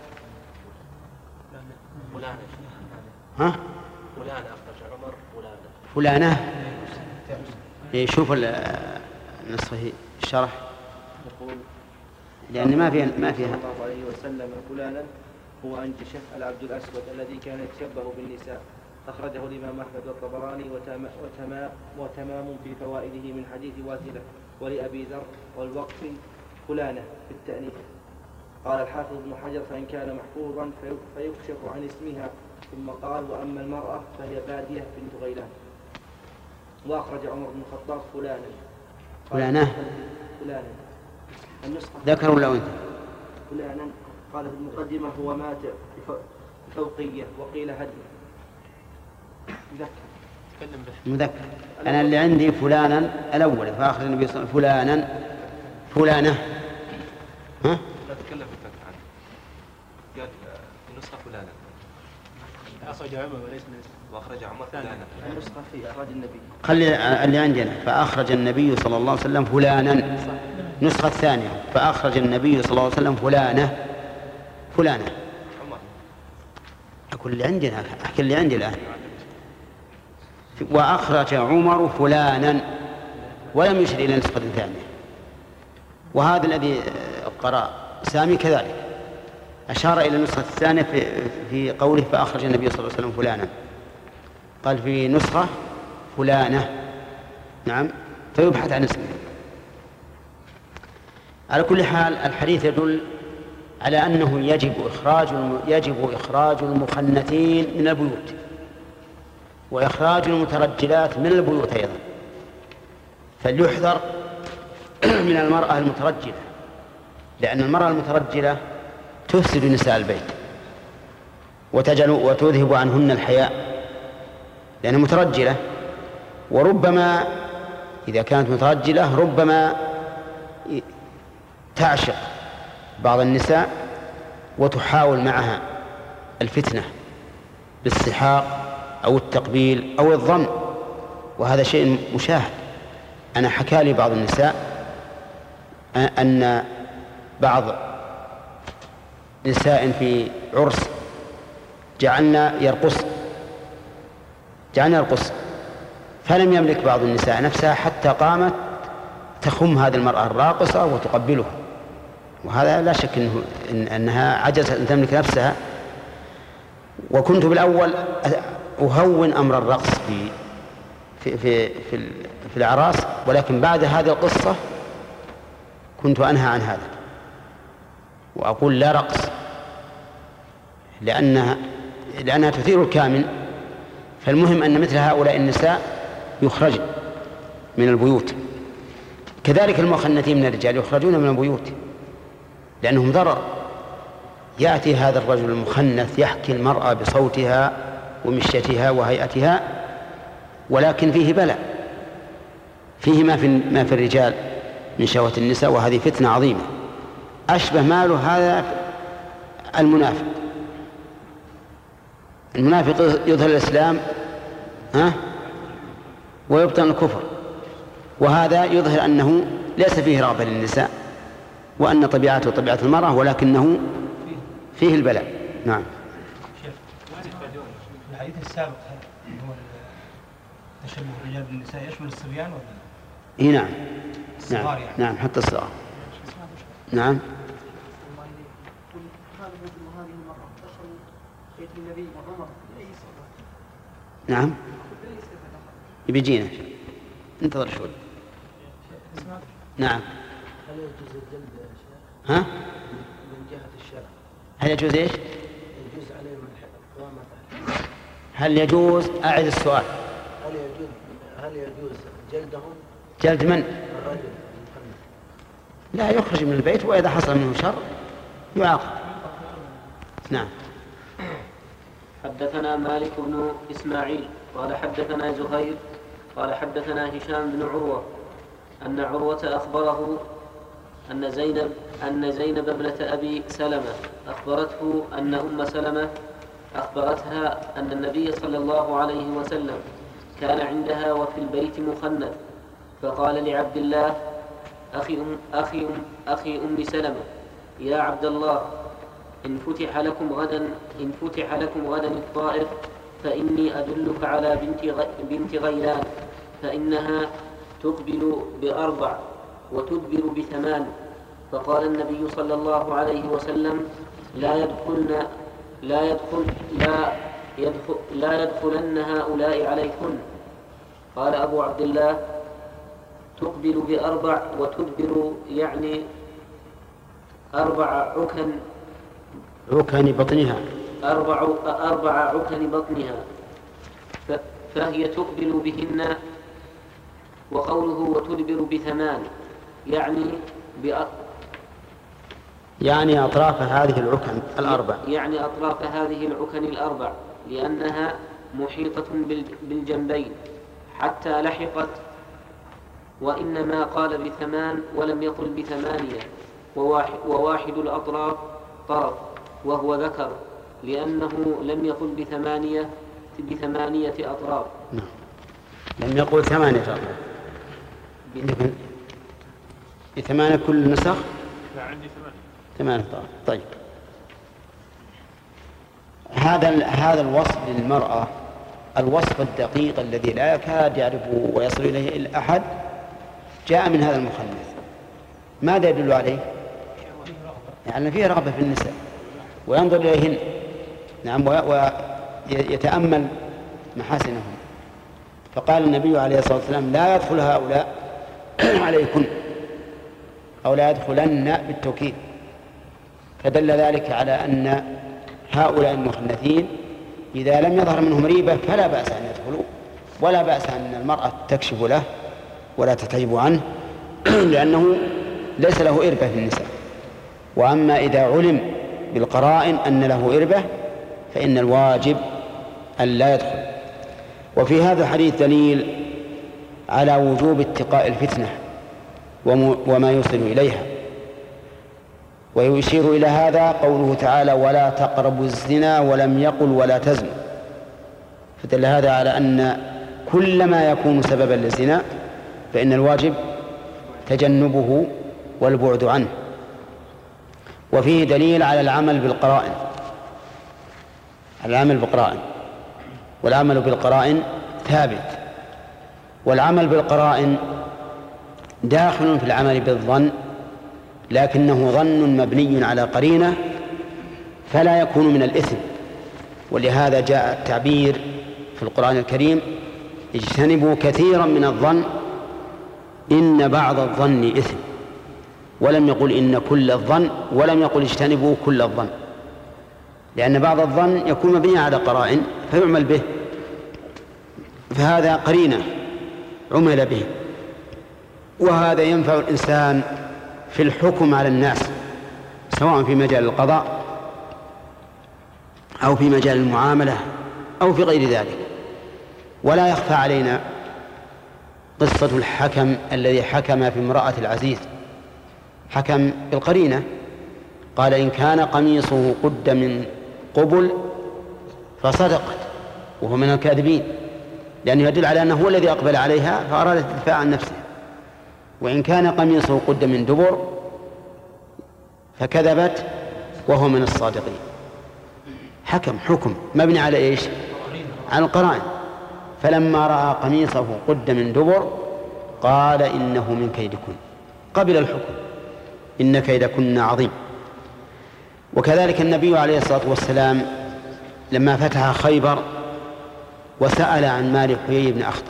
فلانا. ها؟ فلانا أخرج عمر فلانا. فلانة. إيه شوف النسخة الشرح. يقول لأن ما فيها ما فيها. صلى الله عليه وسلم فلانا هو أنجشه العبد الأسود الذي كان يتشبه بالنساء، أخرجه الإمام أحمد والطبراني وتمام وتمام في فوائده من حديث واثلة ولأبي ذر والوقف فلانة بالتأنيث. قال الحافظ ابن حجر فإن كان محفوظا فيكشف عن اسمها، ثم قال وأما المرأة فهي بادية بنت غيلان. وأخرج عمر بن الخطاب فلانا. فلانة. فلانا. النسخة ذكر ولا أنثى؟ فلانا. قال في المقدمة هو مات فوقية وقيل هدم. تكلم به. مذكر. أنا اللي عندي فلانا الأول فآخر النبي صلى الله عليه وسلم فلانا فلانة. ها؟ لا تكلم في الفتح عنه. قال النسخة فلانا. أخرج عمر وليس من وأخرج عمر فلانا. النسخة في إخراج النبي. خلي اللي عندنا فأخرج النبي صلى الله عليه وسلم فلانا. نسخة ثانية فأخرج النبي صلى الله عليه وسلم فلانة فلانة. أقول اللي عندنا أحكي اللي عندي الآن. وأخرج عمر فلانا ولم يشر إلى نسخة ثانية. وهذا الذي قرأ سامي كذلك أشار إلى النسخة الثانية في, في قوله فأخرج النبي صلى الله عليه وسلم فلانا، قال في نسخة فلانة. نعم. فيبحث عن اسمه. على كل حال الحديث يدل على أنه يجب إخراج يجب إخراج المخنثين من البيوت وإخراج المترجلات من البيوت أيضا، فليحذر من المرأة المترجلة، لأن المرأة المترجلة تفسد نساء البيت وتجعل وتذهب عنهن الحياء، لأنها مترجلة. وربما إذا كانت مترجلة ربما تعشق بعض النساء وتحاول معها الفتنة بالسحاق أو التقبيل أو الضم، وهذا شيء مشاهد. أنا حكى لي بعض النساء أن بعض نساء في عرس جعلنا يرقص جعلنا يرقص فلم يملك بعض النساء نفسها حتى قامت تخم هذه المرأة الراقصة وتقبلها، وهذا لا شك إنه إن أنها عجزت أن تملك نفسها. وكنت بالأول أهون أمر الرقص في في في في, في الأعراس، ولكن بعد هذه القصة كنت أنهى عن هذا وأقول لا رقص، لأنها لأنها تثير الكامن. فالمهم أن مثل هؤلاء النساء يخرج من البيوت. كذلك المخنثين من الرجال يخرجون من البيوت لأنهم ضرر. يأتي هذا الرجل المخنث يحكي المرأة بصوتها ومشيتها وهيئتها، ولكن فيه بلاء، فيه ما في ما في الرجال من شهوة النساء، وهذه فتنة عظيمة. أشبه ماله هذا المنافق. المنافق يظهر الإسلام ها ويبطن الكفر، وهذا يظهر أنه ليس فيه رغبة للنساء، وأن طبيعته طبيعة المرأة، ولكنه فيه البلاء. نعم. الحديث السابق هو تشبه الرجال بالنساء يشمل الصبيان ولا؟ إيه نعم. الصغار نعم. يعني. نعم حتى الصغار. نعم. نعم. بيجينا انتظر شوي. نعم. هل يجوز الجلد يا شيخ؟ ها؟ من جهة الشرع. هل يجوز ايش؟ يجوز عليه من قوامة. هل يجوز؟ أعد السؤال. هل يجوز هل يجوز جلدهم؟ جلد من؟ الرجل المخنث. لا، يخرج من البيت، وإذا حصل منه شر يعاقب. نعم. حدثنا مالك بن إسماعيل قال حدثنا زهير قال حدثنا هشام بن عروة أن عروة أخبره أن زينب أن زينب ابنة أبي سلمة أخبرته أن أم سلمة أخبرتها أن النبي صلى الله عليه وسلم كان عندها وفي البيت مخنث، فقال لعبد الله أخي أم, أخي أم, أخي أم سلمة: يا عبد الله، إن فتح لكم غدا إن فتح لكم غدا الطائف فإني أدلك على بنت غ... بنت غيلان، فإنها تقبل بأربع وتدبر بثمان. فقال النبي صلى الله عليه وسلم: لا يدخلن لا يدخل لا يدخل لا يدخلن هؤلاء عليكن. قال أبو عبد الله: تقبل بأربع وتدبر يعني أربع عكن عكن بطنها أربع أربع عكن بطنها، فهي تقبل بهن. وقوله وتدبر بثمان يعني بأ... يعني أطراف هذه العكن الأربع يعني أطراف هذه العكن الأربع، لأنها محيطة بالجنبين حتى لحقت. وإنما قال بثمان ولم يقل بثمانية، وواحد, وواحد الأطراف طرف وهو ذكر، لأنه لم يقل بثمانية بثمانية أطراف. نعم. لم يقل ثمانية أطراف. بثمانية كل نسخ؟ لا، عندي ثمانية. ثمانية أطراف. طيب. هذا هذا الوصف للمرأة، الوصف الدقيق الذي لا يكاد يعرفه ويصل إليه إلا أحد، جاء من هذا المخنث. ماذا يدل عليه؟ يعني فيه رغبة في النساء وينظر إليهن، نعم، ويتأمل محاسنهم. فقال النبي عليه الصلاة والسلام: لا يدخل هؤلاء عليكن، أو لا يدخلن بالتوكيد. فدل ذلك على أن هؤلاء المخنثين إذا لم يظهر منهم ريبة فلا بأس أن يدخلوا، ولا بأس أن المرأة تكشف له ولا تتعب عنه لأنه ليس له إربة في النساء. وأما إذا علم بالقرائن أن له إربة فإن الواجب أن لا يدخل. وفي هذا الحديث دليل على وجوب اتقاء الفتنة وما يوصل إليها، ويشير إلى هذا قوله تعالى: ولا تقربوا الزنا، ولم يقل ولا تزنوا. فدل هذا على أن كل ما يكون سببا للزنا فإن الواجب تجنبه والبعد عنه. وفيه دليل على العمل بالقرائن، العمل بالقرائن والعمل بالقرائن ثابت. والعمل بالقرائن داخل في العمل بالظن لكنه ظن مبني على قرينة فلا يكون من الإثم. ولهذا جاء التعبير في القرآن الكريم: اجتنبوا كثيرا من الظن إن بعض الظن إثم، ولم يقل إن كل الظن، ولم يقل اجتنبوا كل الظن، لأن بعض الظن يكون مبني على قرائن فيعمل به، فهذا قرينة عمل به. وهذا ينفع الإنسان في الحكم على الناس سواء في مجال القضاء أو في مجال المعاملة أو في غير ذلك. ولا يخفى علينا قصة الحكم الذي حكم في امرأة العزيز، حكم بالقرينة، قال: إن كان قميصه قد من قبل فصدقت، وهو من الكاذبين، لأنه يدل على أنه هو الذي أقبل عليها فأراد الدفاع عن نفسه. وإن كان قميصه قد من دبر فكذبت وهو من الصادقين. حكم حكم مبني على إيش؟ على القرائن. فلما رأى قميصه قد من دبر قال: إنه من كيدكن، قبل الحكم، إن كيدكن عظيم. وكذلك النبي عليه الصلاة والسلام لما فتح خيبر وسأل عن مال حيي بن أخطب،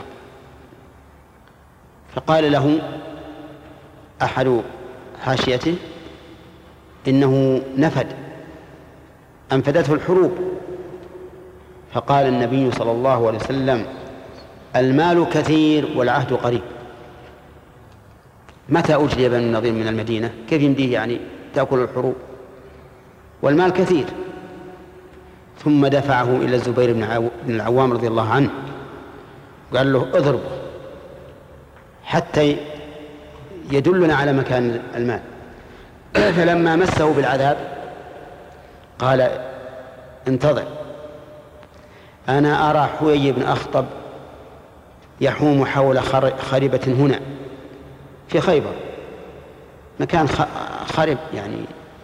فقال له أحد حاشيته: إنه نفد، أنفدته الحروب. فقال النبي صلى الله عليه وسلم: المال كثير والعهد قريب. متى أجلي بنو النضير من المدينة؟ كيف يمديه يعني تأكل الحروب؟ والمال كثير. ثم دفعه إلى الزبير بن العوام رضي الله عنه، قال له: اضربه حتى يدلنا على مكان المال. فلما مسه بالعذاب قال: انتظر، أنا أرى حيي بن أخطب يحوم حول خربة هنا في خيبر، مكان خرب يعني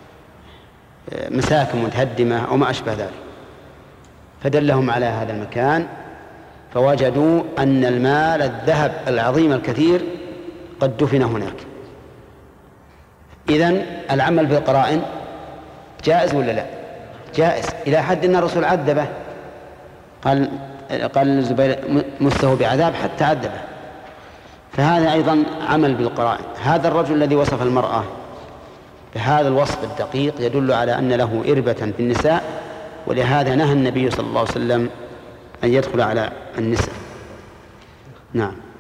مساكن متهدمة أو ما أشبه ذلك. فدلهم على هذا المكان فوجدوا أن المال الذهب العظيم الكثير قد دفن هناك. إذن العمل بالقرائن جائز ولا لا؟ جائز، إلى حد أن الرسول عذبه، قال قال الزبير: مسه بعذاب حتى عذبه. فهذا أيضا عمل بالقرائن. هذا الرجل الذي وصف المرأة بهذا الوصف الدقيق يدل على أن له إربة في النساء، ولهذا نهى النبي صلى الله عليه وسلم أن يدخل على النساء. نعم.